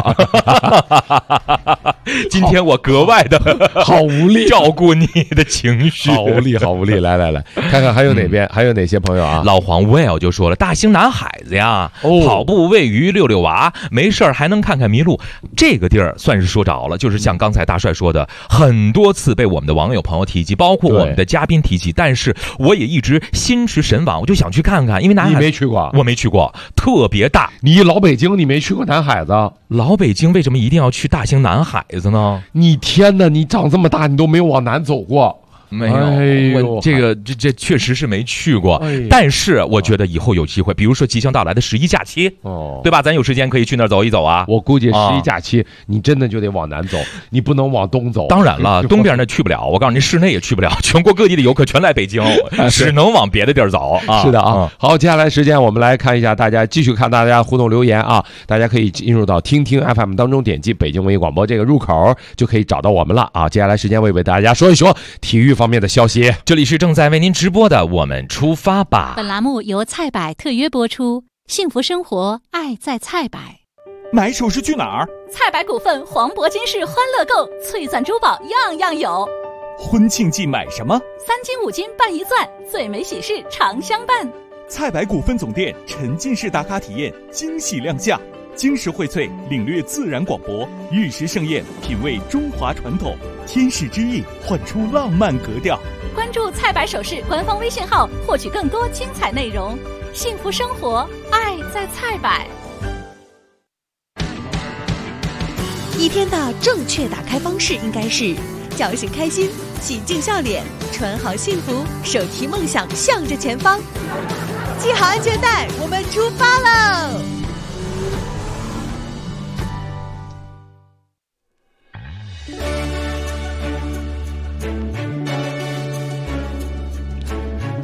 S6: 今天我格外的
S7: 好无力，
S6: 照顾你的情绪，
S7: 好无力，好无力。来，看看还有哪边，还有哪些朋友啊？
S6: 老黄 Well 就说了，大兴男孩子呀，跑步喂鱼遛遛娃，没事还能看看麋鹿，这个地儿算是说着了。就是像刚才大帅说的，很多次被我们的网友朋友提及，包括我们的嘉宾提及，但是我也一直心驰神往，我就想去看看，因为南海
S7: 你没去过，
S6: 我没去过，特别大。
S7: 你老北京你没去过南海子，
S6: 老北京为什么一定要去大兴南海子呢？
S7: 你天哪，你长这么大你都没有往南走过。
S6: 没有，这确实是没去过，但是我觉得以后有机会，比如说即将到来的11假期，对吧？咱有时间可以去那儿走一走啊。
S7: 我估计11假期你真的就得往南走，你不能往东走。
S6: 当然了，东边那去不了，我告诉你，市内也去不了，全国各地的游客全来北京，只能往别的地儿走啊。
S7: 是的啊。好，接下来时间我们来看一下继续看大家互动留言啊，大家可以进入到听听 FM 当中，点击北京文艺广播这个入口就可以找到我们了啊。接下来时间我也为大家说一说体育方面的消息。
S6: 这里是正在为您直播的我们出发吧。
S10: 本栏目由菜百特约播出，幸福生活，爱在菜百。
S16: 买首饰去哪儿？
S10: 菜百股份黄铂金饰欢乐购，翠钻珠宝样样有。
S16: 婚庆季买什么
S10: ？3金5金办1钻，最美喜事常相伴。
S16: 菜百股份总店沉浸式打卡体验惊喜亮相，金石荟萃，领略自然广博；玉石盛宴，品味中华传统；天使之翼，唤出浪漫格调。
S10: 关注菜百首饰官方微信号，获取更多精彩内容。幸福生活，爱在菜百。
S17: 一天的正确打开方式应该是：叫醒开心，洗净笑脸，穿好幸福，手提梦想向着前方。系好安全带，我们出发喽！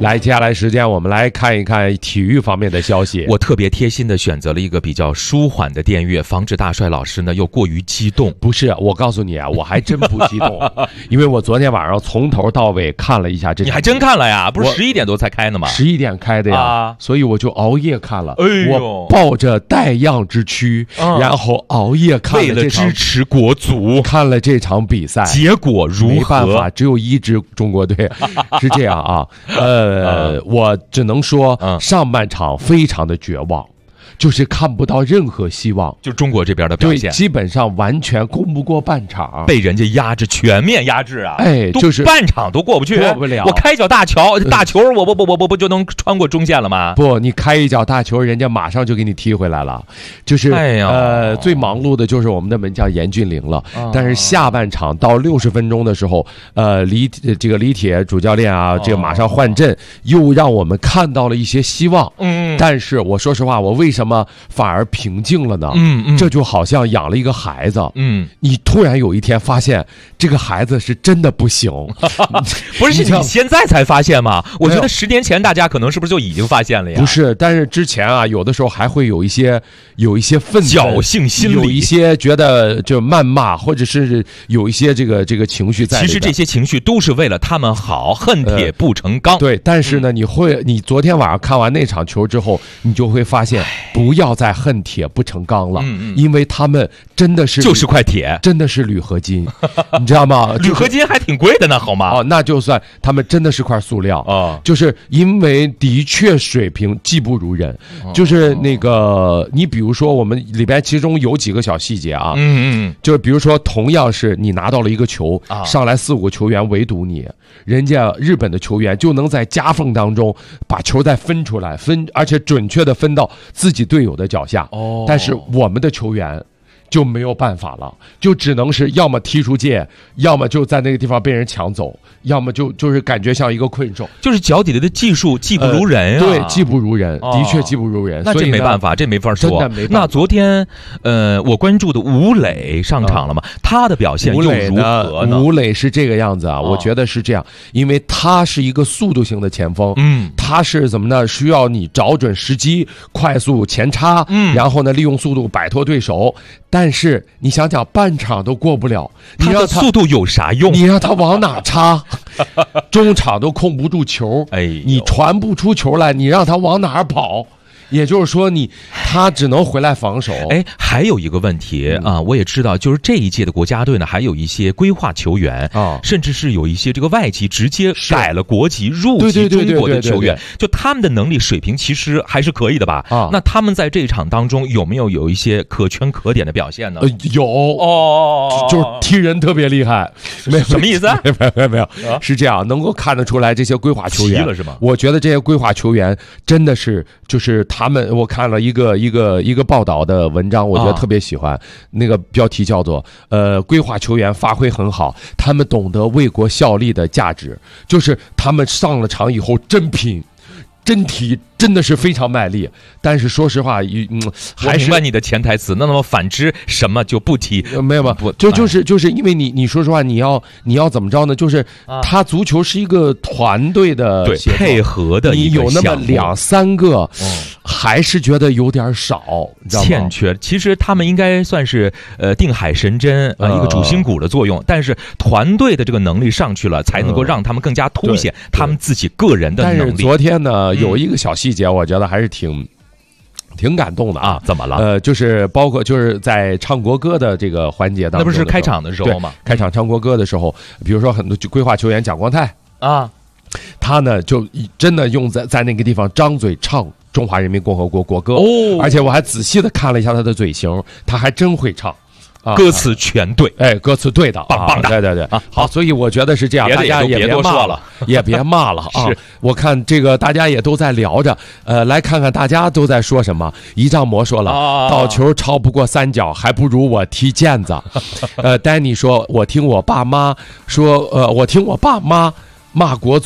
S7: 来，接下来时间我们来看一看体育方面的消息。
S6: 我特别贴心的选择了一个比较舒缓的电乐，防止大帅老师呢又过于激动。
S7: 不是，我告诉你啊，我还真不激动，因为我昨天晚上从头到尾看了一下这。
S6: 你还真看了呀？不是11点多才开的吗
S7: ？11点开的呀，所以我就熬夜看了。我抱着待恙之躯，然后熬夜看了
S6: 为了支持国足，
S7: 看了这场比赛，
S6: 结果如何？
S7: 没办法，只有一支中国队，是这样啊。我只能说，上半场非常的绝望。就是看不到任何希望，
S6: 就中国这边的表现，
S7: 对，基本上完全攻不过半场，
S6: 被人家压制，全面压制啊！
S7: 就是
S6: 半场都过不去，
S7: 过不了。
S6: 我开一脚大球，我不就能穿过中线了吗？
S7: 不，你开一脚大球，人家马上就给你踢回来了。就是最忙碌的就是我们的门将严俊凌了。但是下半场到60分钟的时候，李铁主教练啊，这个马上换阵，又让我们看到了一些希望。但是我说实话，我为什么反而平静了呢？这就好像养了一个孩子，你突然有一天发现这个孩子是真的不行。
S6: 不是你现在才发现吗？我觉得10年前大家可能是不是就已经发现了呀？
S7: 不是，但是之前啊，有的时候还会有一些愤
S6: 侥幸心理，
S7: 有一些觉得就谩骂，或者是有一些这个情绪在里边。
S6: 其实这些情绪都是为了他们好，恨铁不成钢。
S7: 对，但是呢，你昨天晚上看完那场球之后，你就会发现不要再恨铁不成钢了，因为他们真的是
S6: 就是块铁，
S7: 真的是铝合金，你知道吗？
S6: 铝合金还挺贵的呢，好吗？
S7: 那就算他们真的是块塑料就是因为的确水平技不如人，就是那个你比如说我们里边其中有几个小细节啊，就是比如说同样是你拿到了一个球，上来4-5个球员围堵你，人家日本的球员就能在夹缝当中把球再分出来，而且准确的分到自己队友的脚下。但是我们的球员就没有办法了，就只能是要么踢出界，要么就在那个地方被人抢走，要么就是感觉像一个困兽，
S6: 就是脚底下的技术技不如人啊。
S7: 对，技不如人，的确技不如人。
S6: 那这没办法，这没法说。
S7: 真的没办法。
S6: 那昨天我关注的吴磊上场了吗？他的表现又如何呢？
S7: 吴磊是这个样子啊，我觉得是这样，因为他是一个速度型的前锋，他是怎么呢？需要你找准时机，快速前插，然后呢利用速度摆脱对手。但是你想想，半场都过不了，
S6: 他的速度有啥用？
S7: 你让他往哪插？中场都控不住球，你传不出球来，你让他往哪儿跑？也就是说他只能回来防守。
S6: 还有一个问题啊，我也知道，就是这一届的国家队呢，还有一些规划球员甚至是有一些这个外籍直接改了国籍入籍中国的球员，就他们的能力水平其实还是可以的吧？那他们在这场当中有没有一些可圈可点的表现呢？
S7: 有就是踢人特别厉害。
S6: 什么意思？
S7: 没有，是这样，能够看得出来这些规划球员
S6: 了是吗？
S7: 我觉得这些规划球员真的是就是我看了一个报道的文章，我觉得特别喜欢，那个标题叫做规划球员发挥很好，他们懂得为国效力的价值，就是他们上了场以后真拼真踢，真的是非常卖力。但是说实话，
S6: 还是我明白你的潜台词。那么反之，什么就不踢？
S7: 没有吧？就是因为你说实话，你要怎么着呢？就是他足球是一个团队的
S6: 配合的一个项目，
S7: 你有那么2-3个，还是觉得有点少，
S6: 欠缺。其实他们应该算是定海神针一个主心骨的作用，但是团队的这个能力上去了，才能够让他们更加凸显他们自己个人的能力。
S7: 但是昨天呢，有一个小细节，我觉得还是挺感动的啊！
S6: 怎么了？
S7: 就是包括就是在唱国歌的这个环节当中，
S6: 那不是开场的时候吗？
S7: 开场唱国歌的时候，比如说很多规划球员蒋光太
S6: 啊，
S7: 他呢就真的用在那个地方张嘴唱中华人民共和国国歌，而且我还仔细的看了一下他的嘴型，他还真会唱。
S6: 歌词全对，
S7: 歌词对的，
S6: 棒棒的，
S7: 对好，所以我觉得是这样，大家也别
S6: 多说了，
S7: 也别骂了啊！我看这个大家也都在聊着，来看看大家都在说什么。一丈魔说了，倒球超不过3脚，还不如我踢毽子。丹尼说，我听我爸妈骂国足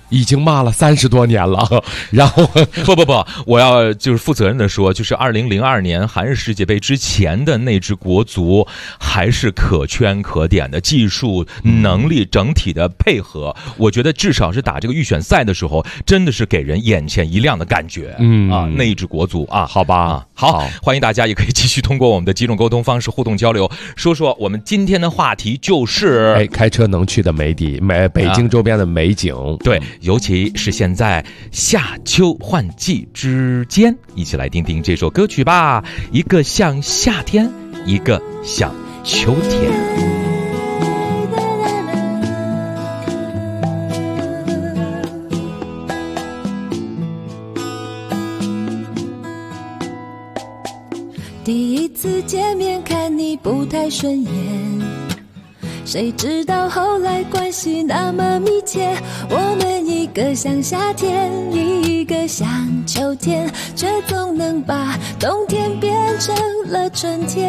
S7: 已经骂了30多年了，然后
S6: 不，我要就是负责任的说，就是2002年韩日世界杯之前的那支国足还是可圈可点的，技术能力整体的配合，我觉得至少是打这个预选赛的时候，真的是给人眼前一亮的感觉。那一支国足啊，
S7: 好吧，
S6: 好，欢迎大家也可以继续通过我们的几种沟通方式互动交流，说说我们今天的话题就是
S7: 开车能去的北京周边的美景。
S6: 对，尤其是现在夏秋换季之间，一起来听听这首歌曲吧。一个像夏天，一个像秋天。
S13: 第一次见面看你不太顺眼，谁知道后来关系那么密切，我们一个像夏天，一个像秋天，却总能把冬天变成了春天。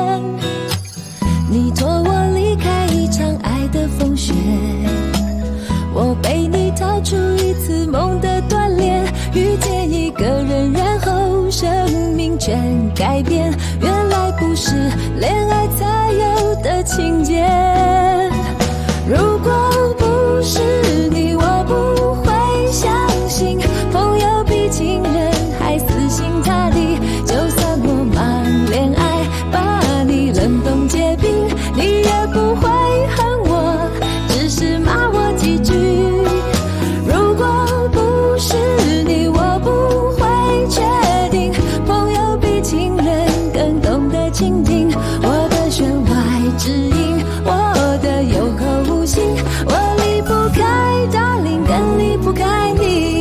S13: 你托我离开一场爱的风雪，我被你逃出一次梦的锻炼，遇见一个人，然后生命全改变，原来不是恋爱才有的情节。如果不是你，我不会相信朋友比情人还死心塌地，就算我忙恋爱把你冷冻结冰，你也不会恨我，只是骂我几句。如果不是你，我不会确定朋友比情人更懂得倾听我的弦外之音，我的有口无心，我离不开 darling， 更离不开你。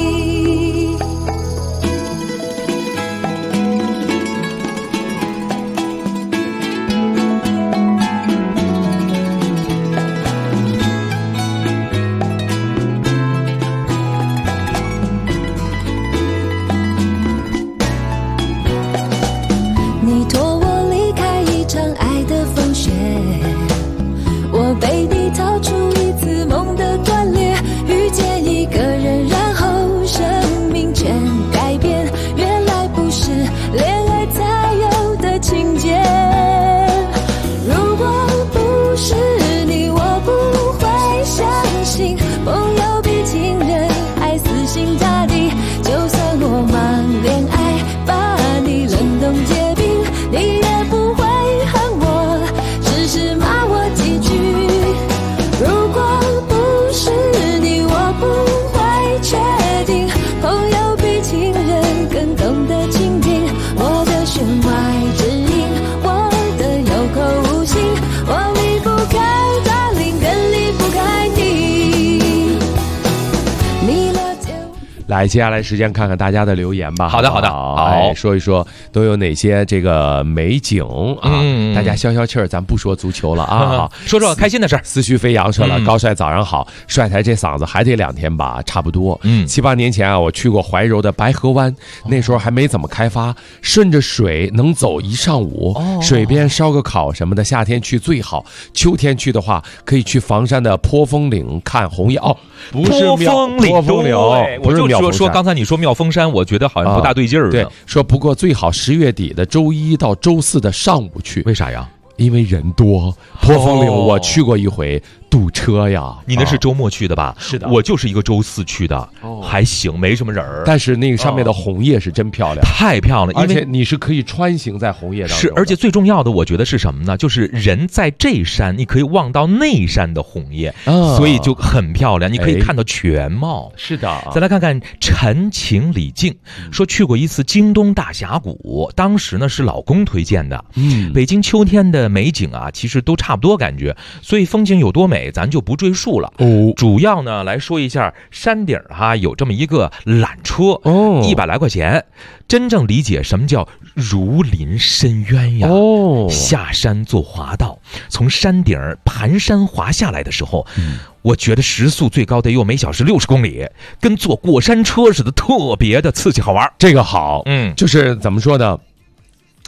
S13: 你托我离开一场爱的风雪，我被你逃出一次梦的断裂，遇见一个人，然后生命全改变，原来不是恋爱才有的情节。如果不是你，我不会相信朋友比情人还死心塌地，就算我忙恋爱把你冷冻结冰，你也不会恨我，只是骂我几句。如果不是你，我不会确定朋友比情人更懂得倾听我的弦外之音，我的有口无心，我离不开 darling， 更离不开你。你了解我。
S7: 来，接下来时间看看大家的留言吧。
S6: 好的，好，
S7: 说一说都有哪些这个美景啊？大家消消气儿，咱不说足球了啊，
S6: 说说开心的事儿。
S7: 思绪飞扬说了，高帅早上好，帅台这嗓子还得2天吧，差不多。7、8年前啊，我去过怀柔的白河湾，那时候还没怎么开发，顺着水能走1上午，水边烧个烤什么的，夏天去最好，秋天去的话可以去房山的坡峰岭看红叶。不是坡峰岭，不是妙峰山。
S6: 说刚才你说妙峰山，我觉得好像不大对劲儿。
S7: 对，说不过最好10月底的周1到周4的上午去。
S6: 为啥呀？
S7: 因为人多。坡峰岭我去过一回，堵车呀。
S6: 你那是周末去的吧？
S7: 是的，
S6: 我就是一个周4去的，还行，没什么人儿。
S7: 但是那个上面的红叶是真漂亮，
S6: 太漂亮，
S7: 而且你是可以穿行在红叶当中。
S6: 是，而且最重要的，我觉得是什么呢？就是人在这山，你可以望到那山的红叶，所以就很漂亮，你可以看到全貌。
S7: 是的。
S6: 再来看看陈情李静，说去过一次京东大峡谷，当时呢是老公推荐的。北京秋天的美景啊，其实都差不多感觉，所以风景有多美咱就不赘述了。主要呢来说一下山顶有这么一个缆车，100来块钱，真正理解什么叫如临深渊呀。下山坐滑道，从山顶盘山滑下来的时候，我觉得时速最高得有每小时60公里，跟坐过山车似的，特别的刺激好玩。
S7: 这个好，就是怎么说呢？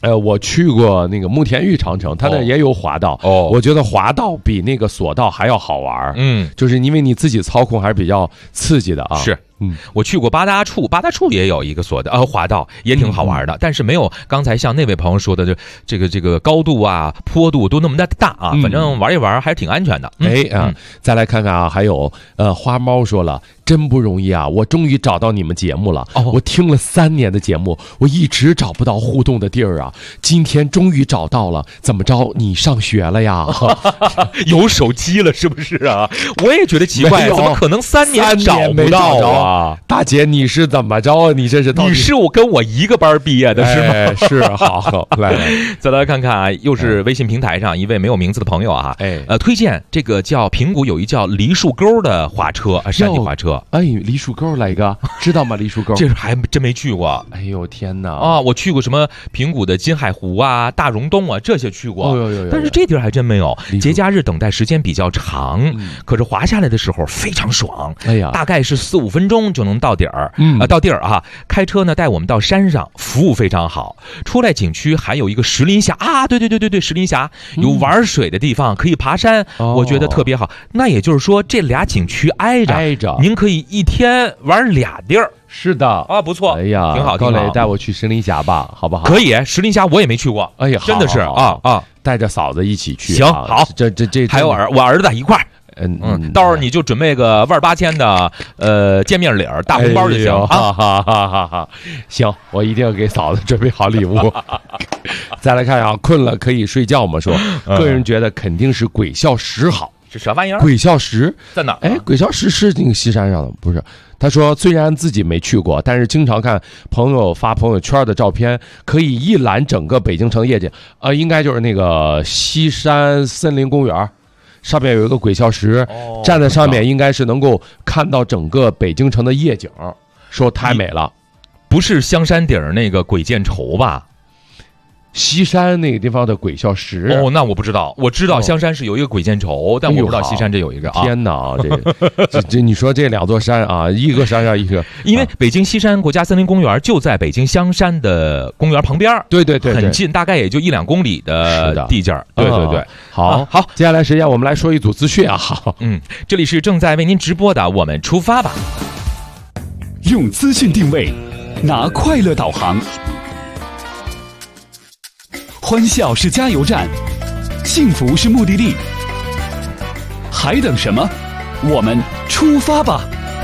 S7: 我去过那个慕田峪长城，它那也有滑道。我觉得滑道比那个索道还要好玩。就是因为你自己操控还是比较刺激的啊。
S6: 是。我去过八大处也有一个滑道，也挺好玩的，但是没有刚才像那位朋友说的，就这个高度啊、坡度都那么的大啊，反正玩一玩还是挺安全的。
S7: 再来看看啊，还有花猫说了，真不容易啊，我终于找到你们节目了。我听了3年的节目，我一直找不到互动的地儿啊，今天终于找到了。怎么着，你上学了呀？
S6: 有手机了是不是啊？我也觉得奇怪，怎么可能3年找不到啊？
S7: 大姐，你是怎么着啊？你这是
S6: 你是跟我一个班毕业的是吗？
S7: 是，好，来，
S6: 再来看看啊，又是微信平台上一位没有名字的朋友啊，推荐这个叫平谷有一叫梨树沟的滑车，山地滑车。
S7: 梨树沟来一个，知道吗？梨树沟，
S6: 这还真没去过。
S7: 哎呦天哪！
S6: 啊，我去过什么平谷的金海湖啊、大溶洞啊，这些去过。但是这地儿还真没有。节假日等待时间比较长，可是滑下来的时候非常爽。大概是4-5分钟就能到底儿。到地儿啊，开车呢带我们到山上，服务非常好。出来景区还有一个石林峡啊，对，石林峡有玩水的地方，可以爬山，我觉得特别好。那也就是说，这俩景区挨着，您可以一天玩2地儿。
S7: 是的
S6: 啊，不错，
S7: 哎呀，
S6: 挺好。
S7: 高磊带我去石林峡吧，好不好？
S6: 可以，石林峡我也没去过。
S7: 哎呀，
S6: 真的是啊，
S7: 带着嫂子一起去。
S6: 行，好，
S7: 这
S6: 还有我儿子一块儿。到时候你就准备个18000的见面礼儿、大红包就行啊！
S7: 行，我一定要给嫂子准备好礼物。再来看啊，困了可以睡觉吗？说个人觉得肯定是鬼笑石好。
S6: 是啥玩意儿？
S7: 鬼笑石
S6: 在哪？
S7: 鬼笑石是那个西山上的，不是？他说虽然自己没去过，但是经常看朋友发朋友圈的照片，可以一览整个北京城夜景。应该就是那个西山森林公园。上面有一个鬼笑石，站在上面应该是能够看到整个北京城的夜景，说太美了。
S6: 不是香山顶那个鬼见愁吧？
S7: 西山那个地方的鬼笑石
S6: 那我不知道，我知道香山是有一个鬼见愁，但我不知道西山这有一个啊。
S7: 天哪，这你说这2座山啊，一个山上一个，
S6: 因为北京西山国家森林公园就在北京香山的公园旁边，
S7: 对，
S6: 很近，大概也就1-2公里的地界儿。对，
S7: 好，接下来时间我们来说一组资讯啊。
S6: 这里是正在为您直播的，我们出发吧。
S16: 用资讯定位，拿快乐导航。欢笑是加油站，幸福是目的地，还等什么？我们出发吧！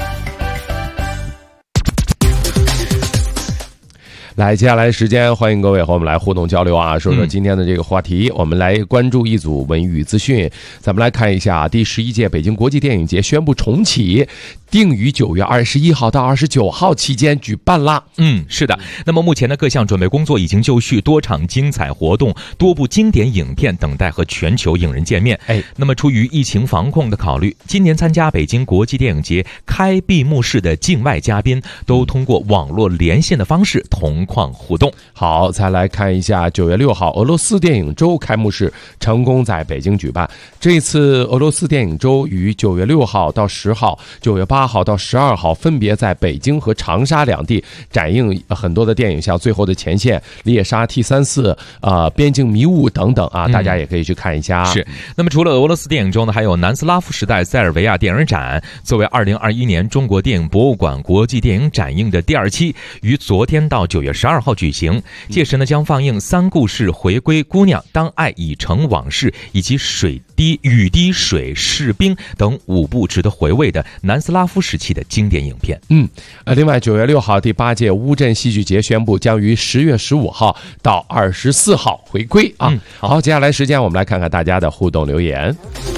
S7: 来，接下来时间，欢迎各位和我们来互动交流啊，说说今天的这个话题。我们来关注一组文娱资讯，咱们来看一下第11届北京国际电影节宣布重启。定于9月21号到29号期间举办啦。
S6: 是的。那么目前的各项准备工作已经就绪，多场精彩活动、多部经典影片等待和全球影人见面。那么出于疫情防控的考虑，今年参加北京国际电影节开闭幕式的境外嘉宾都通过网络连线的方式同框互动。
S7: 好，再来看一下9月6号俄罗斯电影周开幕式成功在北京举办。这次俄罗斯电影周于9月6号到10号、9月8号到12号分别在北京和长沙2地展映很多的电影，像《最后的前线》、《猎杀 T34》、边境迷雾等等啊，大家也可以去看一下。
S6: 是。那么除了俄罗斯电影周呢，还有南斯拉夫时代塞尔维亚电影展，作为2021年中国电影博物馆国际电影展映的第2期，于昨天到9月12号举行。届时呢，将放映3故事回归、姑娘当爱已成往事以及雨滴水士兵等5部值得回味的南斯拉夫时期的经典影片。
S7: 另外9月6号第8届乌镇戏剧节宣布将于10月15号到24号回归啊。好，接下来时间我们来看看大家的互动留言。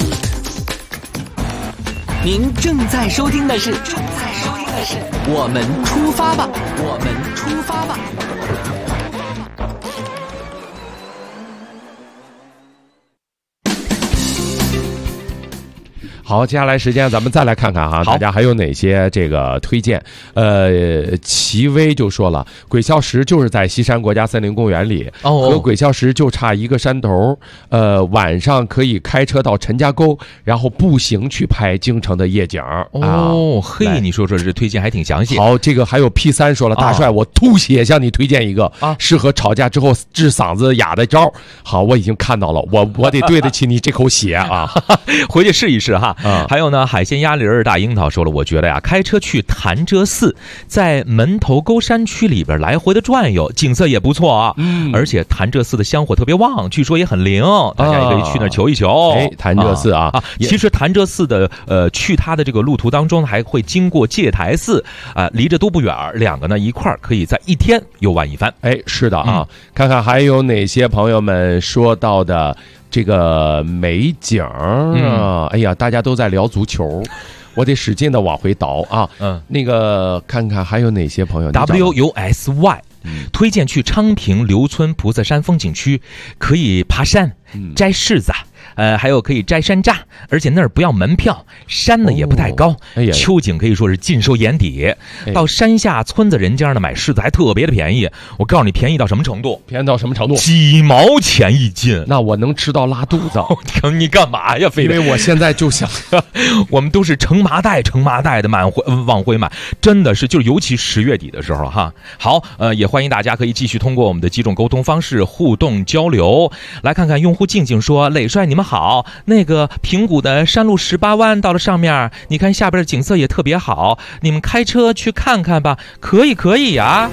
S14: 您正在收听的是我们出发吧，我们出发吧。
S7: 好，接下来时间咱们再来看看哈，大家还有哪些这个推荐？齐薇就说了，鬼啸石就是在西山国家森林公园里，和鬼啸石就差一个山头。晚上可以开车到陈家沟，然后步行去拍京城的夜景。
S6: 嘿，你说这推荐还挺详细。
S7: 好，这个还有 P3 说了，大帅，我吐血向你推荐一个适合吵架之后治嗓子哑的招。好，我已经看到了，我得对得起你这口血啊，
S6: 回去试一试哈。还有呢，海鲜鸭梨儿大樱桃说了，我觉得呀，开车去潭柘寺，在门头沟山区里边来回的转悠，景色也不错啊。而且潭柘寺的香火特别旺，据说也很灵，大家也可以去那儿求一求。
S7: 潭柘寺啊，
S6: 其实潭柘寺的去它的这个路途当中还会经过戒台寺离着都不远，两个呢一块儿可以在一天游玩一番。
S7: 是的啊，看看还有哪些朋友们说到的这个美景哎呀，大家都在聊足球，我得使劲的往回倒啊。那个看看还有哪些朋友
S6: WUSY 推荐去昌平刘村菩萨山风景区，可以爬山、摘柿子。还有可以摘山楂，而且那儿不要门票，山呢也不太高，秋景可以说是尽收眼底。到山下村子人家呢买柿子还特别的便宜，我告诉你便宜到什么程度？
S7: 便宜到什么程度？
S6: 几毛钱一斤，
S7: 那我能吃到拉肚子。
S6: 你干嘛呀？非得？
S7: 因为我现在就想，
S6: 我们都是成麻袋的往回买，真的是就是尤其10月底的时候哈。好，也欢迎大家可以继续通过我们的几种沟通方式互动交流。来看看用户静静说，磊帅你们好，那个平谷的山路18弯到了上面，你看下边的景色也特别好，你们开车去看看吧。可以呀。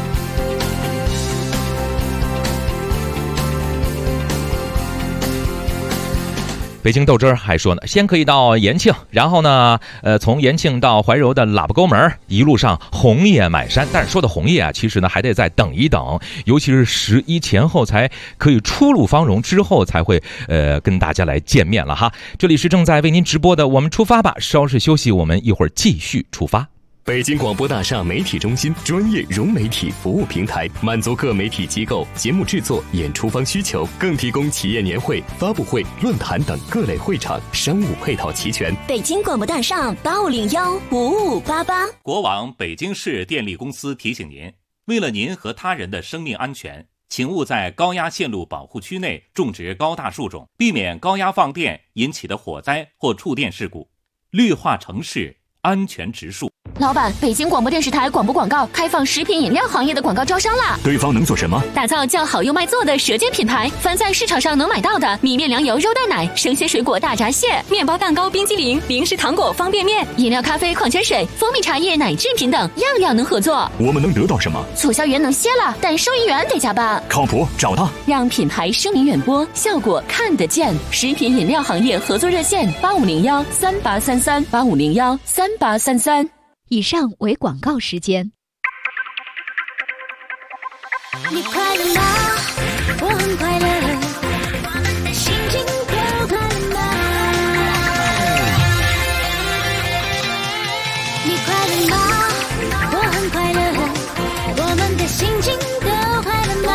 S6: 北京豆汁儿还说呢，先可以到延庆，然后呢，从延庆到怀柔的喇叭沟门，一路上红叶满山。但是说的红叶啊，其实呢还得再等一等，尤其是11前后才可以初露芳容，之后才会跟大家来见面了哈。这里是正在为您直播的，我们出发吧，稍事休息，我们一会儿继续出发。
S3: 北京广播大厦媒体中心专业融媒体服务平台，满足各媒体机构节目制作、演出方需求，更提供企业年会、发布会、论坛等各类会场，商务配套齐全。
S12: 北京广播大厦85015588。
S18: 国网北京市电力公司提醒您，为了您和他人的生命安全，请勿在高压线路保护区内种植高大树种，避免高压放电引起的火灾或触电事故，绿化城市，安全植树。
S10: 老板，北京广播电视台广播广告开放食品饮料行业的广告招商啦！
S3: 对方能做什么？
S10: 打造叫好又卖座的舌尖品牌，凡在市场上能买到的米面粮油肉蛋奶、生鲜水果大闸蟹、面包蛋糕、冰激凌、零食糖果、方便面、饮料咖啡、矿泉水、蜂蜜茶叶、奶制品等，样样能合作。
S3: 我们能得到什么？
S10: 促销员能歇了，但收银员得加班。
S3: 靠谱，找到。
S10: 让品牌声名远播，效果看得见。食品饮料行业合作热线8501383385013833。
S4: 以上为广告时间。
S13: 你快乐吗？我很快乐，心情都快乐吗？你快乐吗？我很快乐，我们的心情都快乐吗？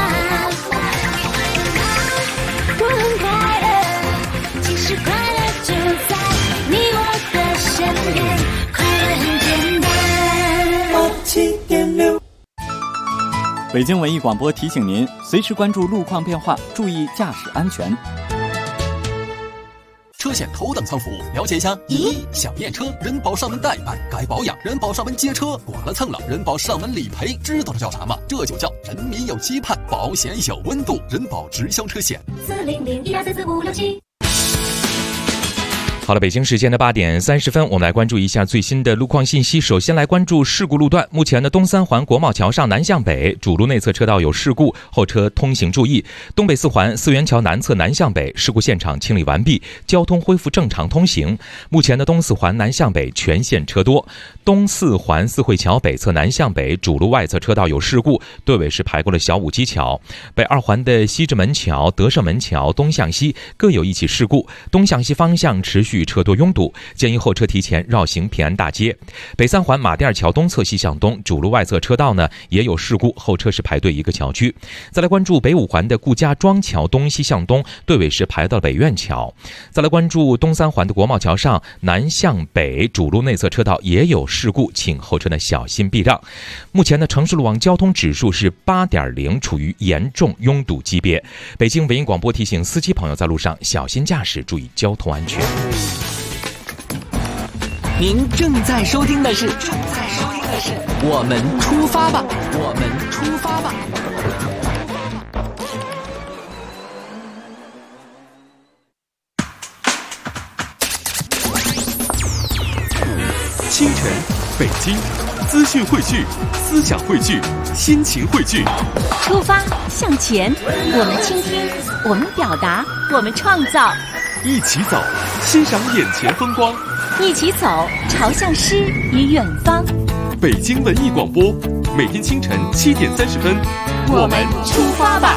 S13: 我很快乐，其实快乐就在你我的身边，快乐很简单。7.6
S15: 北京文艺广播提醒您，随时关注路况变化，注意驾驶安全。
S14: 车险头等舱服务，了解一下。小验车，人保上门代办；该保养，人保上门接车；剐了蹭了，人保上门理赔。知道这叫啥吗？这就叫人民有期盼，保险有温度。人保直销车险。
S13: 40012344567。
S6: 好了，北京时间的8点30分，我们来关注一下最新的路况信息。首先来关注事故路段，目前的东三环国贸桥上南向北主路内侧车道有事故，后车通行注意。东北四环四元桥南侧南向北事故现场清理完毕，交通恢复正常通行。目前的东四环南向北全线车多。东四环四惠桥北侧南向北主路外侧车道有事故，队尾是排过了小武基桥。北二环的西直门桥、德胜门桥东向西各有一起事故，东向西方向持续续车多拥堵，建议后车提前绕行平安大街。北三环马甸桥东侧西向东主路外侧车道呢也有事故，后车是排队一个桥区。再来关注北五环的顾家庄桥东西向东队尾是排到北苑桥。再来关注东三环的国贸桥上南向北主路内侧车道也有事故，请后车呢小心避让。目前呢城市路网交通指数是8.0，处于严重拥堵级别。北京文艺广播提醒司机朋友在路上小心驾驶，注意交通安全。
S19: 您正在收听的是我们出发吧，我们出发吧。
S16: 清晨，北京，资讯汇聚，思想汇聚，心情汇聚。
S10: 出发向前，我们倾听，我们表达，我们创造。
S16: 一起走，欣赏眼前风光。
S10: 一起走，朝向诗与远方。
S16: 北京文艺广播，每天清晨7点30分，
S10: 我们出发吧。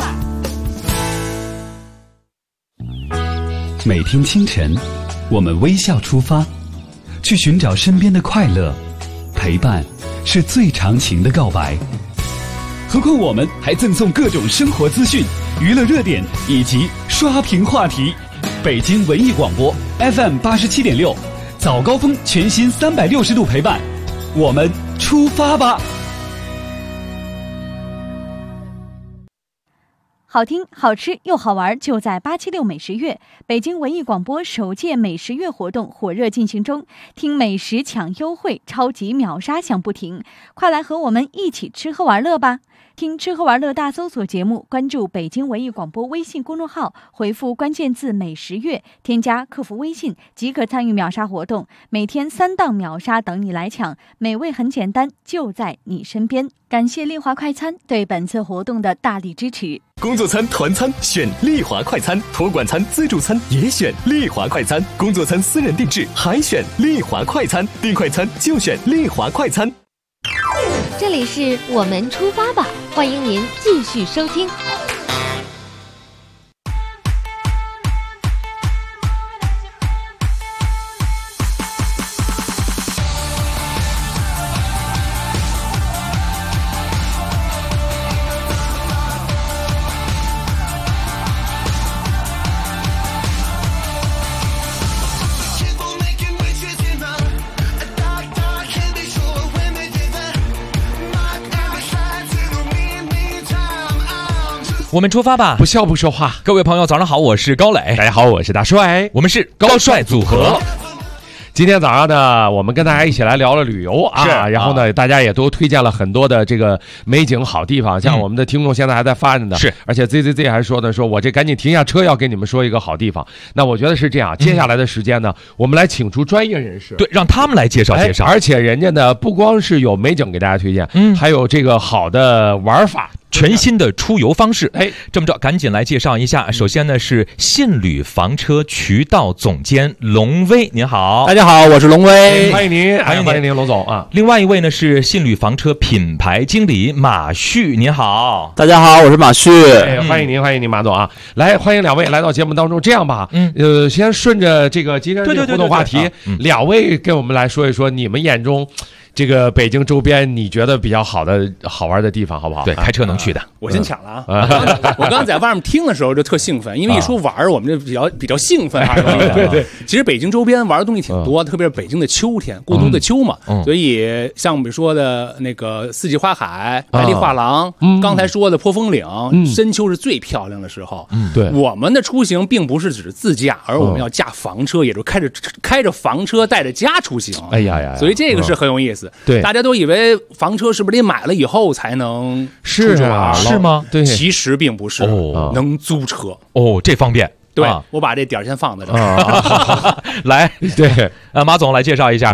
S20: 每天清晨，我们微笑出发，去寻找身边的快乐。陪伴是最长情的告白。何况我们还赠送各种生活资讯、娱乐热点以及刷屏话题。北京文艺广播 FM 87.6，早高峰全新360度陪伴，我们出发吧。
S2: 好听、好吃又好玩，就在876美食月。北京文艺广播首届美食月活动火热进行中，听美食抢优惠，超级秒杀响不停！快来和我们一起吃喝玩乐吧！听吃喝玩乐大搜索节目，关注北京文艺广播微信公众号，回复关键字美食月，添加客服微信即可参与秒杀活动，每天3档秒杀等你来抢，美味很简单，就在你身边。感谢丽华快餐对本次活动的大力支持。
S3: 工作餐、团餐选丽华快餐，托管餐、自助餐也选丽华快餐，工作餐私人定制还选丽华快餐，订快餐就选丽华快餐。
S4: 这里是我们出发吧，欢迎您继续收听。
S6: 我们出发吧，
S7: 不笑不说话。
S6: 各位朋友早上好，我是高磊。
S7: 大家好，我是大帅。
S6: 我们是高帅组合。
S7: 今天早上呢，我们跟大家一起来聊了旅游啊，然后呢，大家也都推荐了很多的这个美景好地方，像我们的听众现在还在发着呢，
S6: 是，
S7: 而且 ZZZ 还说呢，说我这赶紧停下车，要给你们说一个好地方。那我觉得是这样，接下来的时间呢，我们来请出专业人士，
S6: 对，让他们来介绍介绍。
S7: 而且人家呢，不光是有美景给大家推荐，还有这个好的玩法。
S6: 全新的出游方式，这么着，赶紧来介绍一下。首先呢是信旅房车渠道总监龙威，您好。
S21: 大家好，我是龙威，
S7: 欢迎您，欢迎您，龙总啊。
S6: 另外一位呢是信旅房车品牌经理马旭，您好。
S21: 大家好，我是马旭，
S7: 欢迎您，欢迎您，马总啊。来，欢迎两位来到节目当中。这样吧，先顺着这个今天的互动话题，两位跟我们来说一说你们眼中这个北京周边你觉得比较好玩的地方，好不好？
S6: 对，开车能去的。
S21: 我先抢了啊！我刚在外面听的时候就特兴奋，因为一说玩我们就比较兴奋啊。对，其实北京周边玩的东西挺多，特别是北京的秋天，过冬的秋嘛，所以像我们说的那个四季花海、百里画廊，刚才说的坡峰岭，深秋是最漂亮的时候。
S7: 对，
S21: 我们的出行并不是只是自驾，而我们要驾房车，也就开着房车带着家出行。
S7: 哎呀，
S21: 所以这个是很有意思。
S7: 对，
S21: 大家都以为房车是不是得买了以后才能出去玩？
S6: 是吗？
S21: 对，其实并不是，能租车
S6: 哦，这方便。
S21: 对，我把这点先放在这儿。
S6: 来，
S7: 对，
S6: 马总来介绍一下。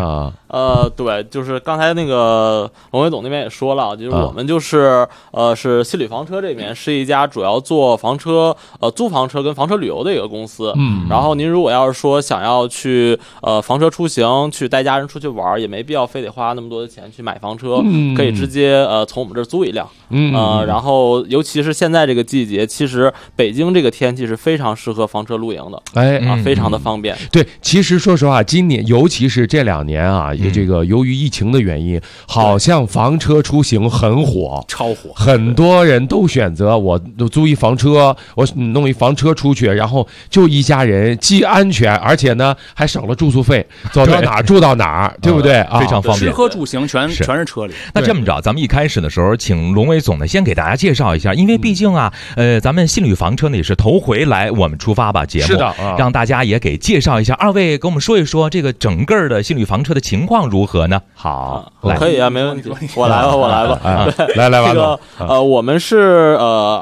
S5: 对，就是刚才那个龙伟总那边也说了，就是我们就是是信旅房车这边是一家主要做房车租房车跟房车旅游的一个公司。然后您如果要是说想要去房车出行，去带家人出去玩，也没必要非得花那么多的钱去买房车，可以直接从我们这儿租一辆。然后尤其是现在这个季节，其实北京这个天气是非常适合房车露营的，非常的方便。
S7: 对，其实说实话，今年尤其是这2年啊，这个由于疫情的原因，好像房车出行很火，
S21: 超火，
S7: 很多人都选择我租一房车，我弄一房车出去，然后就一家人，既安全，而且呢还省了住宿费，走到哪儿住到哪儿，对不对？
S6: 非常方便，
S21: 吃喝住行全是车里。
S6: 那这么着，咱们一开始的时候，请龙伟总呢先给大家介绍一下，因为毕竟啊，咱们信旅房车呢也是头回来我们出发吧节目，
S7: 是的，
S6: 让大家也给介绍一下。二位给我们说一说这个整个的信旅房车的情况如何呢？
S7: 好，
S5: 可以啊，没问题，我来吧。
S7: 来，
S5: 这个我们是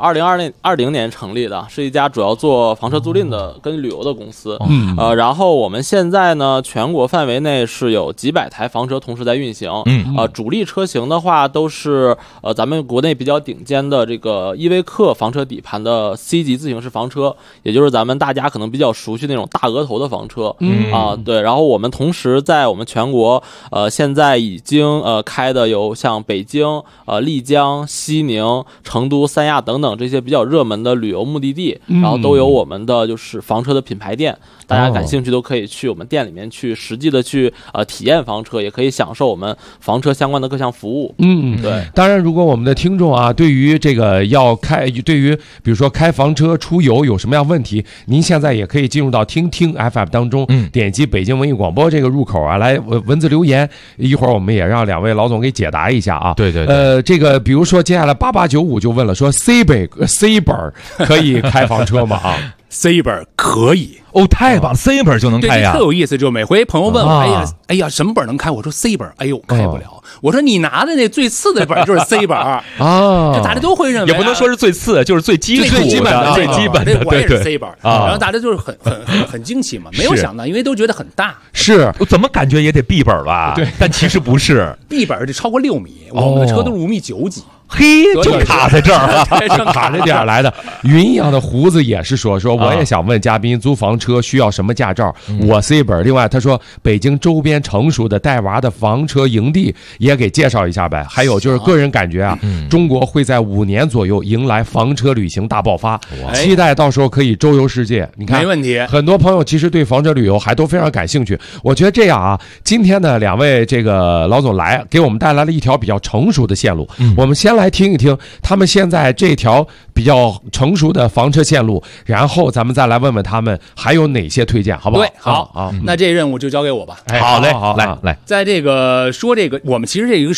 S5: 2020年成立的，是一家主要做房车租赁的跟旅游的公司。然后我们现在呢，全国范围内是有几百台房车同时在运行。主力车型的话都是咱们国内比较顶尖的这个依维柯房车底盘的 C 级自行式房车，也就是咱们大家可能比较熟悉那种大额头的房车。对。然后我们同时在我们全国现在已经开的有像北京、丽江、西宁、成都、三亚等等这些比较热门的旅游目的地，然后都有我们的就是房车的品牌店。大家感兴趣都可以去我们店里面去实际的去体验房车，也可以享受我们房车相关的各项服务。对。
S7: 当然，如果我们的听众啊，对于这个对于比如说开房车出游有什么样问题，您现在也可以进入到听 FM 当中，点击北京文艺广播这个入口啊，来文字留言。一会儿我们也让2位老总给解答一下啊。
S6: 对。
S7: 这个比如说接下来8895就问了，说 C 本可以开房车吗？
S21: C 本可以
S6: 哦，太棒了 ，C 本就能开呀，
S21: 特有意思。就每回朋友问我，哎呀，什么本能开？我说 C 本，哎呦，开不了。我说你拿的那最次的本就是 C 本啊，这大家都会认为，
S6: 也不能说是最次，就是最基本的，最基本的。
S21: 我也是 C 本，然后大家就是很惊奇嘛，没有想到，因为都觉得很大。
S7: 是，
S6: 我怎么感觉也得 B 本吧？对，但其实不是
S21: ，B 本就超过6米，我们的车都是5米9几。
S6: 嘿，就卡在这儿了，
S7: 卡着点来的。云一样的胡子也是说我也想问嘉宾，租房车需要什么驾照？我 C 本。另外他说北京周边成熟的带娃的房车营地也给介绍一下呗。还有就是个人感觉啊，中国会在5年左右迎来房车旅行大爆发，期待到时候可以周游世界。你看，
S21: 没问题。
S7: 很多朋友其实对房车旅游还都非常感兴趣。我觉得这样啊，今天呢2位这个老总来给我们带来了一条比较成熟的线路，我们先来听一听他们现在这条比较成熟的房车线路，然后咱们再来问问他们还有哪些推荐，好不好？
S21: 对，好，那这任务就交给我吧。
S6: 好嘞，来，
S21: 在这个我们其实这一个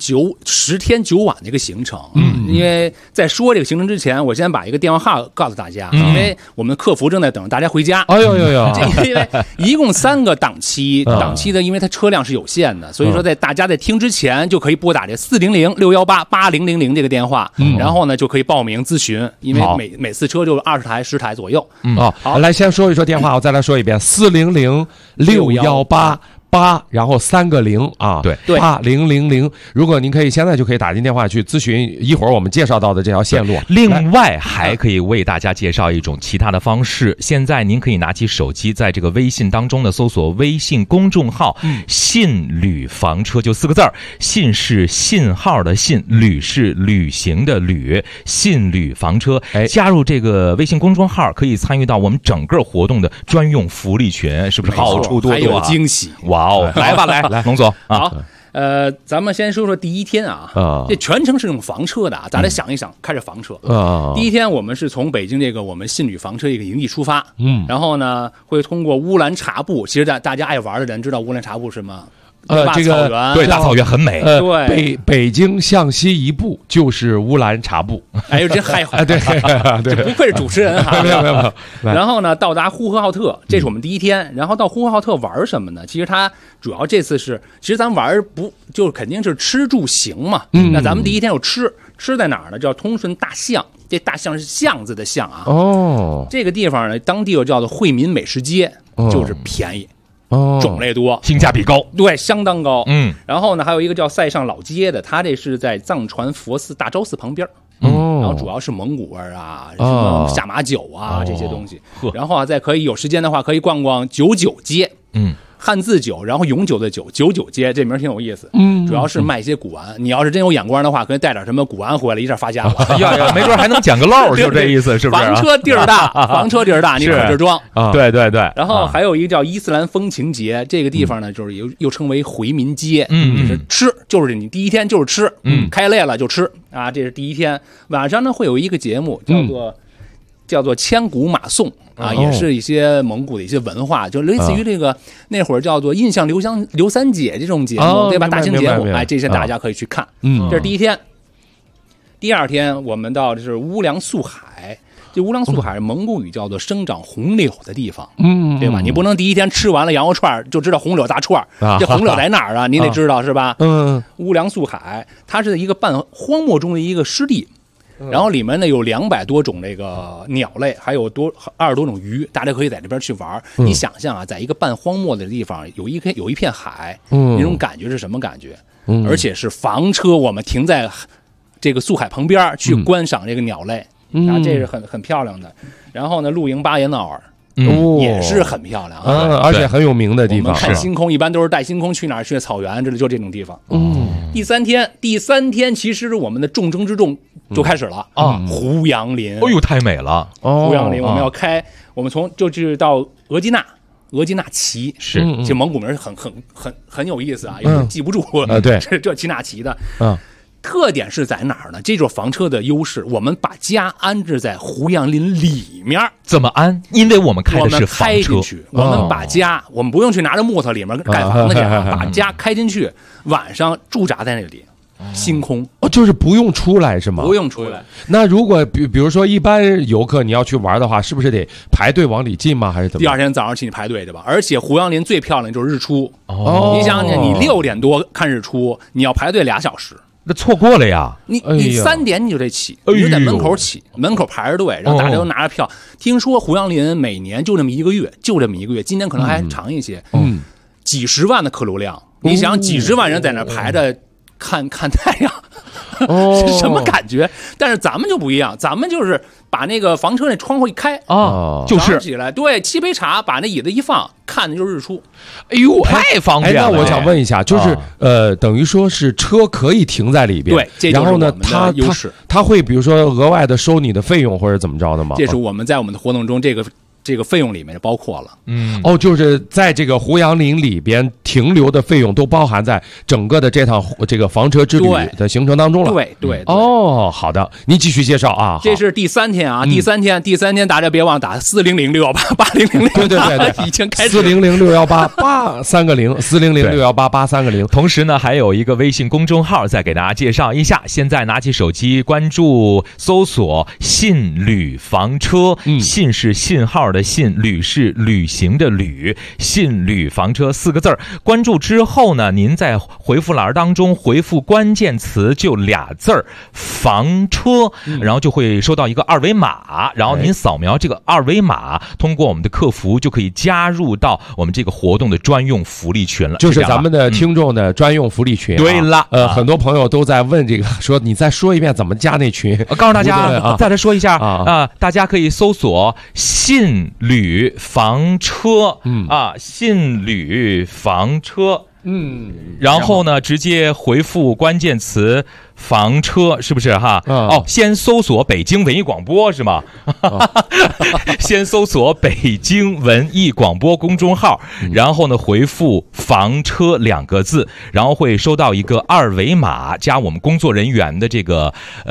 S21: 10天9晚的一个行程。因为在说这个行程之前，我先把一个电话号告诉大家，因为我们的客服正在等大家回家。
S7: 哎呦，
S21: 因为一共3个档期的，因为它车辆是有限的，所以说大家在听之前就可以拨打这400-618-8000这个电话，然后呢就可以报名咨询，因为每次车就20台10台左右。
S7: 好，来先说一说电话，我再来说一遍，400-618-8，然后3个0啊，
S6: 对
S7: ，8000。如果您可以现在就可以打进电话去咨询一会儿我们介绍到的这条线路。
S6: 另外还可以为大家介绍一种其他的方式。现在您可以拿起手机，在这个微信当中呢搜索微信公众号“信旅房车”，就4个字儿，信是信号的信，旅是旅行的旅，信旅房车。加入这个微信公众号，可以参与到我们整个活动的专用福利群，是不是好处多多？
S21: 还有惊喜。
S6: 哇哦，来吧，来，龙总。
S21: 好，咱们先说说第一天啊，这全程是用房车的啊，大家想一想，开着房车。第一天我们是从北京这个我们信旅房车一个营地出发，然后呢会通过乌兰察布，其实大家爱玩的人知道乌兰察布是什么？
S7: 这个
S6: 对，大草原很美。
S21: 对，
S7: 北京向西一步就是乌兰察布。
S21: 哎呦，这还
S7: 对，
S21: 这不愧是主持人哈。
S7: 没有。
S21: 然后呢，到达呼和浩特，这是我们第一天。然后到呼和浩特玩什么呢？其实它主要这次是，其实咱玩就肯定是吃住行嘛。那咱们第一天有吃在哪儿呢？叫通顺大巷。这大巷是巷子的巷啊。这个地方呢，当地又叫做惠民美食街，就是便宜。 种类多，
S6: 性价比高，
S21: 对，相当高。
S6: 然
S21: 后呢，还有一个叫塞上老街的，它这是在藏传佛寺大昭寺旁边。然后主要是蒙古味啊，什么下马酒啊这些东西。然后啊，再可以有时间的话，可以逛逛99街。汉字酒，然后永久的久，99街这名挺有意思。主要是卖一些古玩。你要是真有眼光的话，可以带点什么古玩回来，一下发家了。
S6: 呀，没准还能捡个漏，就这意思，是不是？
S21: 房车地儿大，房车地儿大，你可这装。
S6: 对。
S21: 然后还有一个叫伊斯兰风情节，这个地方呢，就是又称为回民街。就是吃，就是你第一天就是吃，开累了就吃啊，这是第一天。晚上呢会有一个节目叫做千古马颂啊，也是一些蒙古的一些文化，就类似于这个那会儿叫做印象刘三姐这种节目，对吧？大型节目，哎，这些大家可以去看。这是第一天。第二天我们到的是乌梁素海，这乌梁素海蒙古语叫做生长红柳的地方，对吧？你不能第一天吃完了羊肉串就知道红柳大串，这红柳在哪儿啊？你得知道是吧？乌梁素海它是一个半荒漠中的一个湿地。然后里面呢有200多种这个鸟类，还有20多种鱼，大家可以在这边去玩。你想象啊，在一个半荒漠的地方，有一片海，那种感觉是什么感觉？而且是房车，我们停在这个素海旁边去观赏这个鸟类，啊，这是很漂亮的。然后呢，露营巴彦淖尔。也是很漂亮
S7: 而且很有名的地方。
S21: 我们看星空一般都是带星空去哪儿？去草原，就这种地方。第三天其实我们的重中之重就开始了啊！胡杨林，
S6: 哎呦，太美了！
S21: 胡杨林，我们要开，我们就是到额济纳旗，
S6: 是
S21: 这蒙古名很有意思啊，有点记不住。
S7: 对，
S21: 这济纳旗的。特点是在哪儿呢？这就是房车的优势。我们把家安置在胡杨林里面。
S6: 怎么安？因为我们开的是房车。
S21: 我们把家，我们不用去拿着木头里面盖房子去，把家开进去，晚上驻扎在那里。星空
S7: 就是不用出来是吗？
S21: 不用出来。
S7: 那如果比如说一般游客你要去玩的话，是不是得排队往里进吗？还是怎么？
S21: 第二天早上去你排队对吧？而且胡杨林最漂亮就是日出。你想想，你6点多看日出，你要排队2小时。
S6: 那错过了呀！
S21: 你3点你就得起，你就在门口起，门口排着队，然后大家都拿着票。听说胡杨林每年就这么一个月，今年可能还长一些。几十万的客流量，你想几十万人在那排着看太阳，是什么感觉？但是咱们就不一样，咱们就是把那个房车那窗户一开
S6: 就是
S21: 起来，对，沏杯茶，把那椅子一放，看的就是日出。
S6: 哎呦，太方便了！
S7: 那我想问一下，就是等于说是车可以停在里边，
S21: 对，这
S7: 然后呢，他会比如说额外的收你的费用或者怎么着的吗？
S21: 这是我们在我们的活动中这个费用里面就包括了。
S7: 就是在这个胡杨林里边停留的费用都包含在整个的这个房车之旅的行程当中了。
S21: 对。
S7: 好的，您继续介绍啊。
S21: 这是第3天啊，第三天大家别忘打4006188006。
S7: 对，
S21: 已经开始
S7: 40061883个0，40061883个0。
S6: 同时呢，还有一个微信公众号再给大家介绍一下。现在拿起手机关注搜索“信旅房车”，信是信号的信，旅是旅行的旅，信旅房车4个字。关注之后呢，您在回复栏当中回复关键词就2字房车，然后就会收到一个2维码，然后您扫描这个2维码，通过我们的客服就可以加入到我们这个活动的专用福利群了，
S7: 就是咱们的听众的专用福利群。
S6: 对了，
S7: 很多朋友都在问这个，说你再说一遍怎么加那群？
S6: 告诉大家，再来说一下大家可以搜索信旅房车，信旅房车，然后呢，直接回复关键词房车，是不是哈？先搜索北京文艺广播是吗？先搜索北京文艺广播公众号，然后呢回复房车2个字，然后会收到一个2维码，加我们工作人员的这个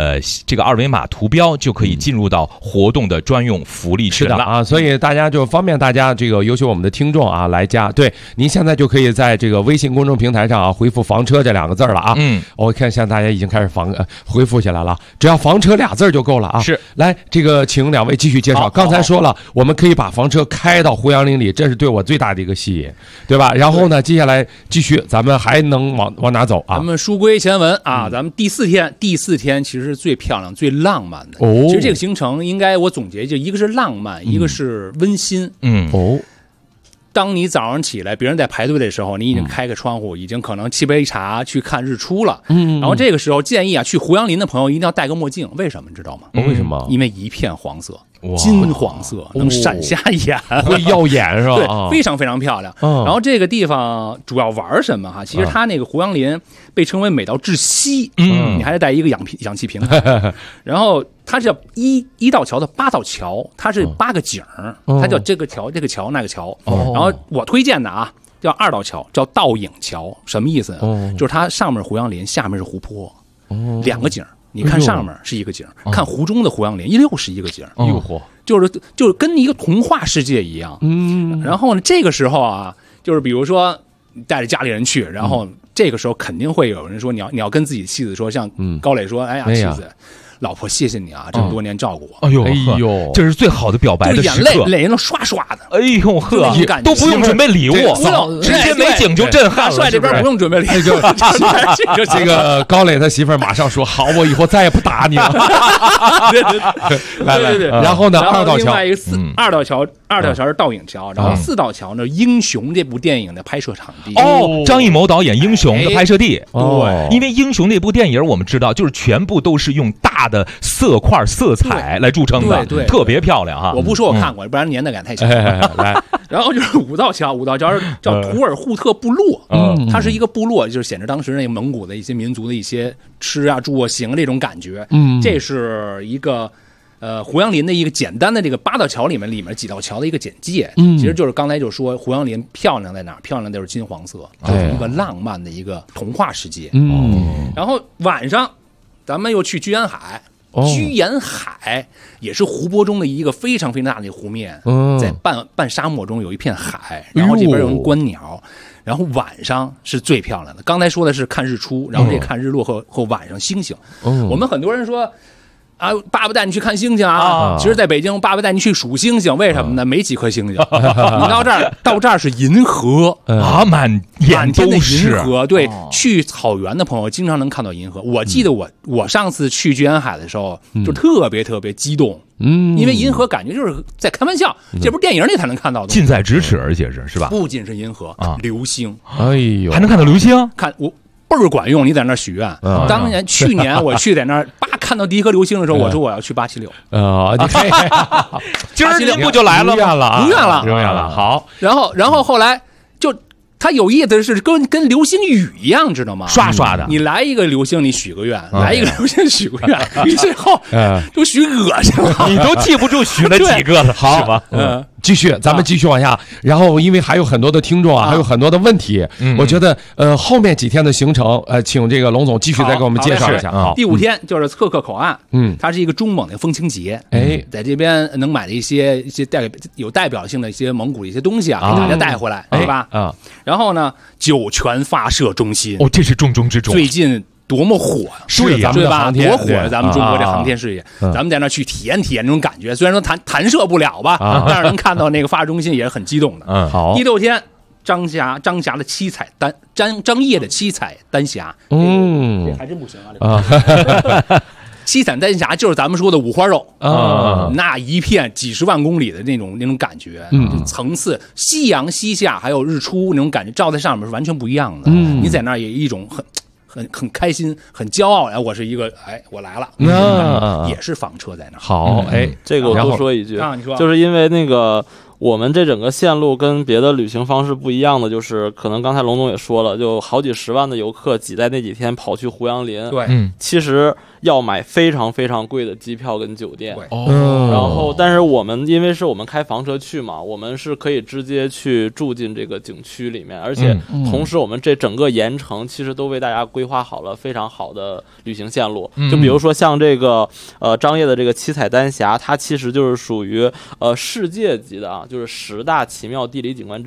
S6: 2维码图标，就可以进入到活动的专用福利群了
S7: 啊。所以大家就方便大家这个尤其我们的听众啊来加。对，您现在就可以在这个微信公众平台上啊回复房车这2个字了啊。我看现在大家已经开始回复起来了，只要房车2字就够了啊。
S6: 是，
S7: 来这个请2位继续介绍。刚才说了，我们可以把房车开到胡杨林里，这是对我最大的一个吸引，对吧？然后呢，接下来继续，咱们还能往哪走啊？
S21: 咱们书归前文啊，咱们第四天其实是最漂亮、最浪漫的。其实这个行程应该我总结就一个是浪漫，一个是温馨。 当你早上起来，别人在排队的时候，你已经开个窗户，已经可能沏杯茶去看日出了。然后这个时候建议啊，去胡杨林的朋友一定要戴个墨镜，为什么你知道吗？
S7: 为什么？
S21: 因为一片黄色，金黄色，能闪瞎眼，
S7: 会耀眼是吧？
S21: 对，非常非常漂亮。然后这个地方主要玩什么哈？其实它那个胡杨林被称为美到窒息，你还得带一个氧气瓶。然后它是叫一道桥的8道桥，它是8个景儿，它叫这个桥那个桥。然后我推荐的啊，叫2道桥，叫倒影桥，什么意思呢？就是它上面胡杨林，下面是湖泊，2个景儿。你看上面是一个景，看湖中的胡杨林又是一个景，就是跟一个童话世界一样。然后呢，这个时候啊，就是比如说带着家里人去，然后这个时候肯定会有人说你要跟自己妻子说，像高磊说，哎呀，妻子。老婆，谢谢你啊，这么多年照顾我。
S6: 哎呦，这是最好的表白的时刻，
S21: 泪能刷刷的。
S6: 哎呦呵，都不用准备礼物，直接美景就震撼了。
S21: 帅这边不用准备礼物，
S7: 这个高磊他媳妇儿马上说：“好，我以后再也不打你了。”
S21: 对，
S7: 然后呢，2道桥，
S21: 另外一个2道桥是倒影桥，然后4道桥呢，《英雄》这部电影的拍摄场地。
S6: 张艺谋导演《英雄》的拍摄地。对，因为《英雄》那部电影我们知道，就是全部都是用大的色块色彩来著称的，
S21: 对，
S6: 特别漂亮哈。
S21: 我不说我看过，不然年代感太强。
S7: 来，
S21: 然后就是5道桥是叫图尔扈特部落，它是一个部落，就是显示当时那个蒙古的一些民族的一些吃啊、住啊、行这种感觉。这是一个胡杨林的一个简单的这个8道桥里面几道桥的一个简介。其实就是刚才就说胡杨林漂亮在哪儿？漂亮就是金黄色，就是一个浪漫的一个童话世界。然后晚上咱们又去居延海。居延海也是湖泊中的一个非常非常大的湖面，在半沙漠中有一片海，然后这边有人观鸟，然后晚上是最漂亮的。刚才说的是看日出，然后这看日落和晚上星星。我们很多人说啊，爸爸带你去看星星啊！其实在北京，爸爸带你去数星星，为什么呢？没几颗星星。你到这儿是银河
S6: 啊，满天
S21: 的银河。对，去草原的朋友经常能看到银河。我记得我上次去居延海的时候，就特别特别激动。因为银河感觉就是在开玩笑，这不是电影里才能看到的，
S6: 近在咫尺，而且是吧？
S21: 不仅是银河，流星，
S7: 哎呦，
S6: 还能看到流星，
S21: 看我。倍儿管用！你在那儿许愿。当年去年我去在那儿，看到第一颗流星的时候，我说我要去876。
S6: 今儿您不就来了？
S21: 如愿了。
S7: 好，
S21: 然后后来就它有意思的是跟流星雨一样，知道吗？
S6: 刷刷的。
S21: 你来一个流星，你许个愿；来一个流星，许个愿，你最后都许恶心了。
S6: 你都记不住许了几个了，
S7: 好
S6: 吧？
S7: 继续，咱们继续往下。然后，因为还有很多的听众啊，还有很多的问题，我觉得后面几天的行程，请这个龙总继续再给我们介绍一下。好，
S21: 第5天就是策克口岸，它是一个中蒙的风情节，在这边能买的一些有代表性的一些蒙古的一些东西啊，给大家带回来，对吧？然后呢，酒泉发射中心，
S6: 这是重中之重，
S21: 最近。多么火呀，对吧？多火呀！咱们中国这航天事业，咱们在那去体验体验那种感觉。虽然说弹射不了吧，但是能看到那个发射中心也是很激动的。
S7: 好，
S21: 第6天，张霞的七彩张掖的七彩丹霞，这还真不行啊！七彩丹霞就是咱们说的五花肉那一片几十万公里的那种感觉，层次，夕阳西下还有日出那种感觉，照在上面是完全不一样的。你在那儿也一种很开心，很骄傲。我是一个，我来了，也是房车在那儿。
S7: 好，
S5: 这个我多说一句，
S21: 你说，
S5: 就是因为那个我们这整个线路跟别的旅行方式不一样的，就是可能刚才龙总也说了，就好几十万的游客挤在那几天跑去胡杨林，
S21: 对，
S5: 其实要买非常非常贵的机票跟酒店，然后但是我们因为是我们开房车去嘛，我们是可以直接去住进这个景区里面，而且同时我们这整个沿程其实都为大家规划好了非常好的旅行线路，就比如说像这个张掖的这个七彩丹霞，它其实就是属于世界级的啊，就是10大奇妙地理景观之一。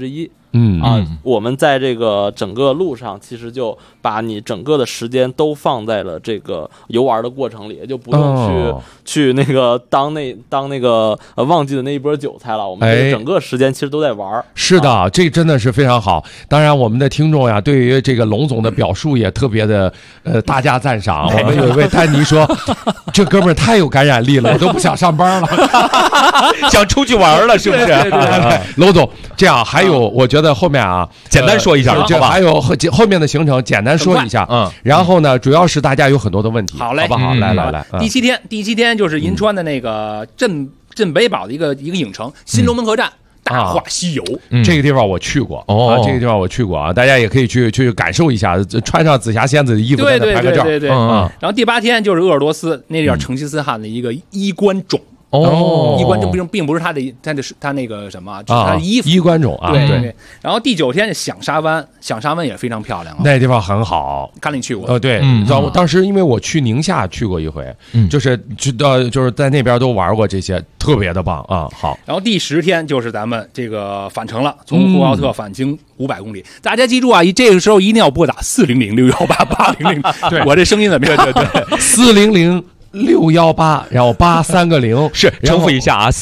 S5: 我们在这个整个路上，其实就把你整个的时间都放在了这个游玩的过程里，就不用去那个当那个忘记的那一波韭菜了。我们这个整个时间其实都在玩。
S7: 是的，这真的是非常好。当然，我们的听众呀，对于这个龙总的表述也特别的大加赞赏。我们有一位丹尼说，这哥们儿太有感染力了，我都不想上班了，
S6: 想出去玩了，是不是？
S7: 对，龙总，这样还有，我觉得后面啊，
S6: 简单说一下，
S7: 这还有后面的行程简单说一下，然后呢，主要是大家有很多的问题，
S21: 好嘞，
S7: 好不好？来，
S21: 第7天就是银川的那个镇北堡的一个影城新龙门客栈。大话西游，
S7: 这个地方我去过这个地方我去过啊，大家也可以去感受一下，穿上紫霞仙子的衣服在那拍个照。
S21: 对。然后第8天就是鄂尔多斯，那叫成吉思汗的一个衣冠冢。衣冠冢并不是他那个什么，就是他的衣服。
S7: 衣冠冢啊，
S21: 对。然后第9天是响沙湾也非常漂亮啊，
S7: 那地方很好。
S21: 看你去过？
S7: 对，当时因为我去宁夏去过一回，就是在那边都玩过这些，特别的棒啊。好，
S21: 然后第10天就是咱们这个返程了，从呼和浩特返京500公里。大家记住啊，这个时候一定要拨打400-618-800。对，我这声音怎么样？
S7: 对，400-618，然后83个0，
S6: 是重复一下啊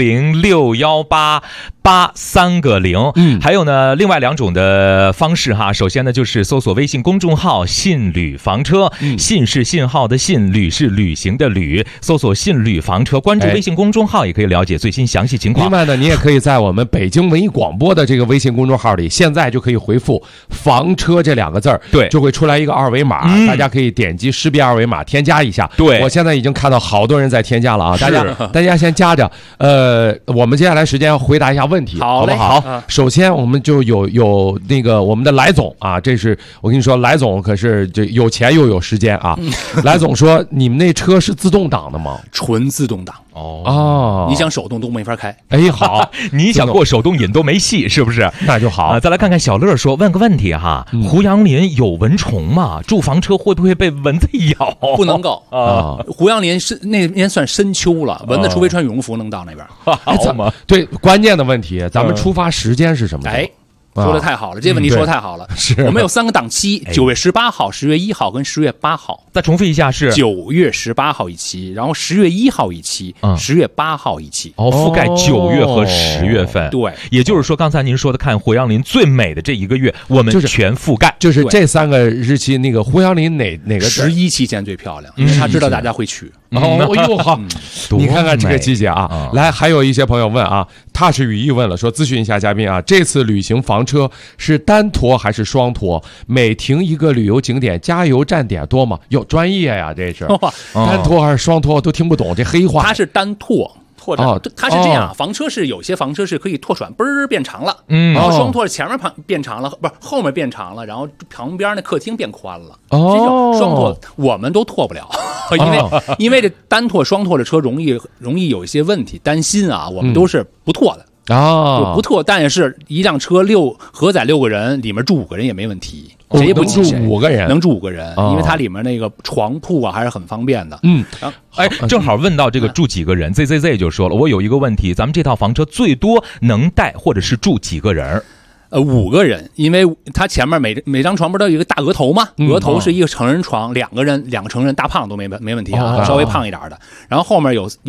S6: ，400-618-83个0。还有呢，另外2种的方式哈。首先呢，就是搜索微信公众号“信旅房车”，信是信号的信，旅是旅行的旅，搜索“信旅房车”，关注微信公众号也可以了解最新详细情况。
S7: 另外呢，你也可以在我们北京文艺广播的这个微信公众号里，现在就可以回复“房车”这2个字儿，
S6: 对，
S7: 就会出来一个二维码，大家可以点击识别二维码添加一下。
S6: 对。
S7: 我现在已经看到好多人在添加了啊！大家先加着。我们接下来时间要回答一下问题，好不好？首先我们就有那个我们的来总啊，这是我跟你说，来总可是这有钱又有时间啊。来总说，你们那车是自动挡的吗？
S21: 纯自动挡。你想手动都没法开。
S7: 好，
S6: 你想过手动瘾都没戏，是不是？
S7: 那就好。
S6: 再来看看小乐说，问个问题哈，胡杨林有蚊虫吗？住房车会不会被蚊子咬？
S21: 不能够啊。胡杨林是那边算深秋了，蚊子除非穿羽绒服能到那边。
S6: 好吗？
S7: 对，关键的问题，咱们出发时间是什么？
S21: 说的太好了，这问题说的太好了。我们有3个档期，9月18号、10月1号跟10月8号。
S6: 再重复一下，是
S21: 9月18号一期，然后10月1号一期，10月8号一期。
S6: 覆盖9月和10月份。
S21: 对，
S6: 也就是说，刚才您说的看胡杨林最美的这1个月，我们全覆盖。
S7: 就是这3个日期，那个胡杨林哪个
S21: 11期间最漂亮，因为他知道大家会去。
S7: 好，你看看这个季节啊。来，还有一些朋友问啊，踏实语义问了，说咨询一下嘉宾啊，这次旅行房车是单拖还是双拖？每停一个旅游景点加油站点多吗？有专业呀，这是单拖还是双拖都听不懂这黑话。
S21: 它是单拖。它是这样，房车是有些房车是可以拓船，嘣儿变长了，然后双拖是前面变长了，不是后面变长了，然后旁边那客厅变宽了。这种双拖我们都拓不了，因为这单拖双拖的车容易有一些问题，担心啊，我们都是不拓的。不拓，但是一辆车荷载6个人，里面住5个人也没问题，谁也不挤谁，
S7: 能住5个人，
S21: 能住5个人，因为它里面那个床铺啊还是很方便的。
S6: 正好问到这个住几个人，ZZZ 就说了，我有一个问题，咱们这套房车最多能带或者是住几个人
S21: ？5个人，因为它前面每张床不是都有一个大额头吗？额头是一个成人床，2个人2个成人，大胖都没问题啊，稍微胖一点的。然后后面有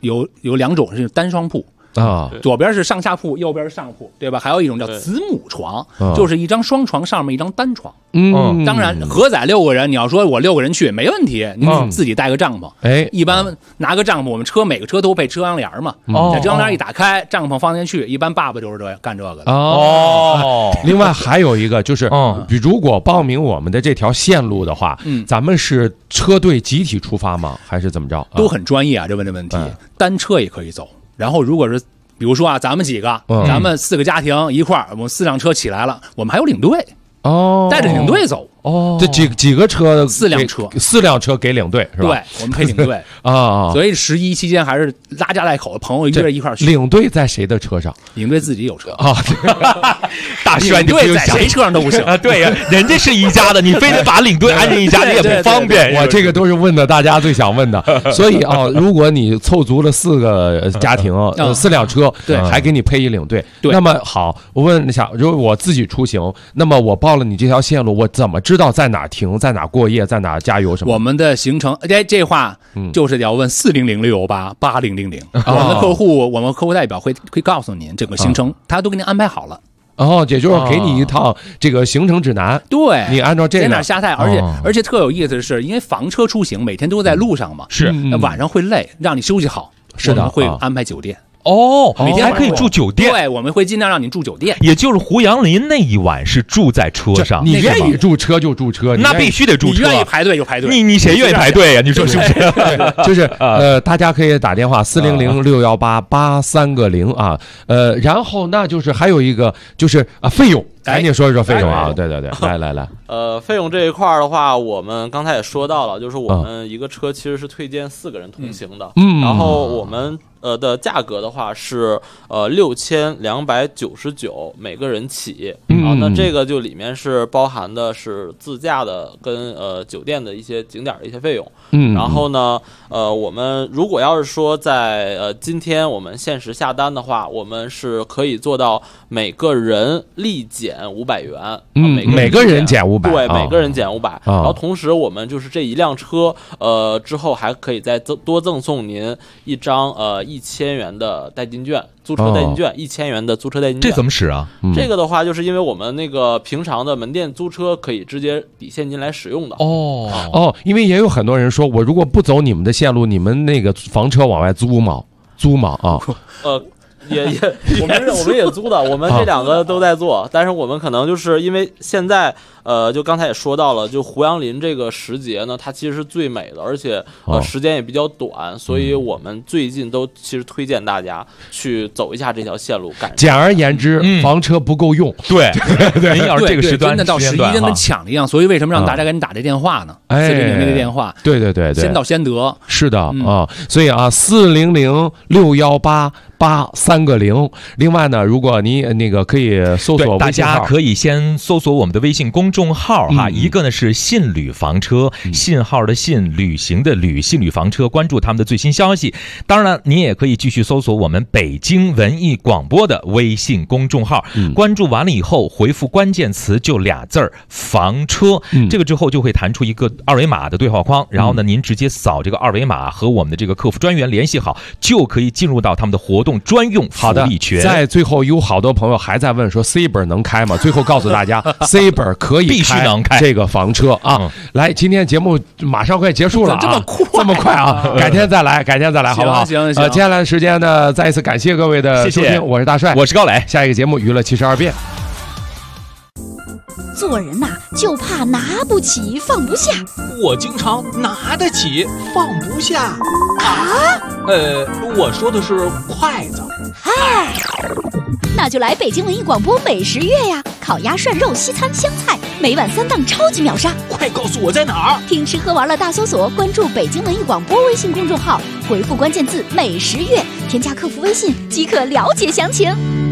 S21: 2种是单双铺。左边是上下铺，右边是上铺，对吧？还有一种叫子母床，就是一张双床上面一张单床。当然荷载6个人，你要说我6个人去没问题，你自己带个帐篷。一般拿个帐篷，我们每个车都配遮阳帘嘛。这遮阳帘一打开，帐篷放进去，一般爸爸就是干这个的。
S7: 另外还有一个就是，如果报名我们的这条线路的话，咱们是车队集体出发吗？还是怎么着？
S21: 都很专业啊，这问题。单车也可以走。然后，如果是比如说啊，咱们几个，咱们4个家庭一块儿，我们4辆车起来了，我们还有领队带着领队走。
S7: 哦，这几个车？4辆车给领队是吧？
S21: 对，我们配领队
S7: 啊。
S21: 所以11期间还是拉家带口，朋友约着一块儿去。
S7: 领队在谁的车上？
S21: 领队自己有车
S7: 啊。
S6: 大帅，
S21: 领队在谁车上都不行
S6: 啊。对呀，人家是一家的，你非得把领队安人一家，你也不方便。
S7: 我这个都是问的大家最想问的，所以啊，如果你凑足了4个家庭，4辆车，
S21: 对，
S7: 还给你配一领队，
S21: 对。
S7: 那么好，我问一下，如果我自己出行，那么我报了你这条线路，我怎么知道在哪停，在哪过夜，在哪加油什么？
S21: 我们的行程，这话就是要问400-618-8000，我们的客户，我们客户代表会告诉您整个行程，他都给您安排好了。
S7: 哦，也就是给你一趟这个行程指南，
S21: 对，
S7: 你按照这个
S21: 在哪下菜，而且特有意思的是，因为房车出行每天都在路上嘛，
S6: 是
S21: 晚上会累，让你休息好，
S7: 是的，
S21: 会安排酒店。
S6: 哦，每天还可以住酒店，
S21: 对，我们会尽量让你住酒店。
S6: 也就是胡杨林那一晚是住在车上，
S7: 你愿意住车就住车，
S6: 那必须得住车。
S21: 你愿意排队就排队，
S6: 你谁愿意排队呀？你说是不是？
S7: 就是大家可以打电话400-618-83啊，然后那就是还有一个就是费用。赶紧说一说费用啊！对，来，
S5: 费用这一块的话，我们刚才也说到了，就是我们一个车其实是推荐4个人同行的，然后我们的价格的话是6299每个人起，那这个就里面是包含的是自驾的跟酒店的一些景点的一些费用，然后呢我们如果要是说在今天我们限时下单的话，我们是可以做到每个人立减500元，
S7: 每个人减500，
S5: 对，每个人减500，然后同时我们就是这一辆车，之后还可以再多赠送您一张1000元的代金券，租车代金券，1000元的租车代金券。
S6: 这怎么使啊？
S5: 这个的话，就是因为我们那个平常的门店租车可以直接抵现金来使用的。
S7: 因为也有很多人说，我如果不走你们的线路，你们那个房车往外租吗？啊？
S5: 我们也租的，我们这2个都在做，但是我们可能就是因为现在就刚才也说到了，就胡杨林这个时节呢，它其实是最美的，而且时间也比较短，所以我们最近都其实推荐大家去走一下这条线路。
S7: 简而言之，房车不够用，
S6: 对，您要是这个时段，
S21: 真的到11跟抢了一样，所以为什么让大家赶紧打这电话呢？400那个电话，
S7: 对，
S21: 先到先得，
S7: 是的啊，所以啊，400-618-8300。另外呢，如果你那个可以搜索，
S6: 大家可以先搜索我们的微信公众号哈，一个呢是信旅房车，信号的信，旅行的旅，信旅房车，关注他们的最新消息。当然了，你也可以继续搜索我们北京文艺广播的微信公众号，关注完了以后回复关键词就2字房车，这个之后就会弹出一个2维码的对话框，然后呢您直接扫这个2维码和我们的这个客服专员联系好，就可以进入到他们的活动专用福利群。
S7: 在最后有好多朋友还在问说 C 本能开吗？最后告诉大家C 本可以
S6: 必须能开
S7: 这个房车啊！来，今天节目马上快结束了啊，这么快啊！改天再来，好不好？
S21: 行。
S7: 接下来的时间呢，再一次感谢各位的收听，我是大帅，
S6: 我是高磊，
S7: 下一个节目娱乐72变。
S10: 做人呐，就怕拿不起放不下。
S14: 我经常拿得起放不下
S10: 啊。
S14: 我说的是筷子。
S10: 嗨，那就来北京文艺广播美食月呀！烤鸭、涮肉、西餐、湘菜，每晚3档超级秒杀。
S14: 快告诉我在哪儿！
S10: 听吃喝玩乐大搜索，关注北京文艺广播微信公众号，回复关键字“美食月”，添加客服微信即可了解详情。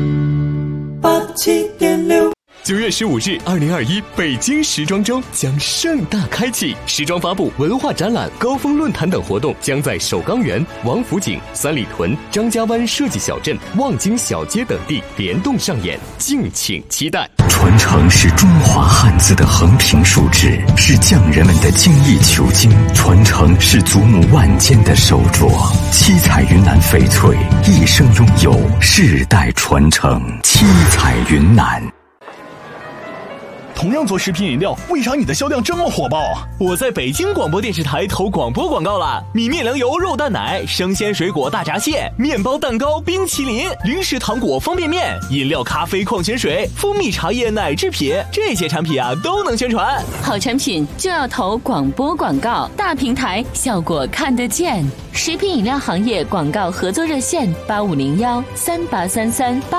S3: 87.6。9月15日，2021北京时装周将盛大开启，时装发布、文化展览、高峰论坛等活动将在首钢园、王府井、三里屯、张家湾设计小镇、望京小街等地联动上演，敬请期待。
S8: 传承是中华汉字的横平竖直，是匠人们的精益求精；传承是祖母万间的手镯。七彩云南翡翠一生拥有，世代传承。七彩云南。
S16: 同样做食品饮料，为啥你的销量这么火爆啊？
S22: 我在北京广播电视台投广播广告了，米面粮油肉蛋奶、生鲜水果大闸蟹、面包蛋糕、冰淇淋、零食糖果、方便面、饮料、咖啡、矿泉水、蜂蜜茶叶、奶制品，这些产品啊都能宣传。
S23: 好产品就要投广播广告，大平台效果看得见。食品饮料行业广告合作热线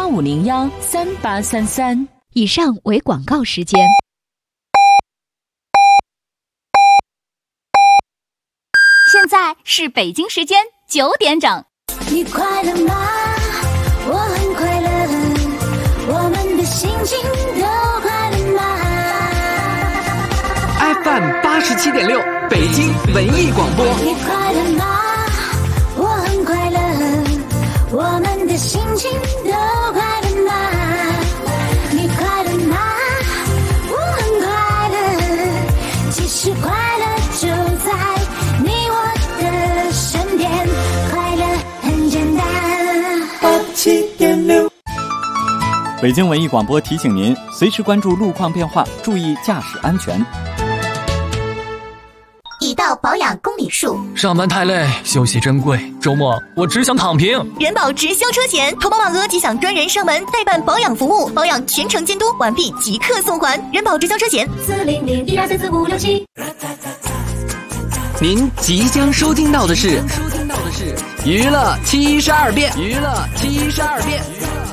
S23: 8501383385013833。
S10: 以上为广告时间。 在是北京时间9点整。
S13: 你快乐吗？我很快乐，我们的心情都快乐吗
S19: ？FM 87.6，北京文艺广播。
S13: 你快乐吗？我很快乐，我们的心情都快乐吗？你快乐吗？我很快乐，其实快乐就在你我的身边，快乐很简单。
S15: 87.6，北京文艺广播提醒您，随时关注路况变化，注意驾驶安全。
S12: 已到保养公里数，
S1: 上班太累，休息珍贵，周末我只想躺平。
S12: 人保直销车险，投保满额即享专人上门代办保养服务，保养全程监督，完毕即刻送还。人保直销车险40012344567。
S19: 您即将收听到的是娱乐72变。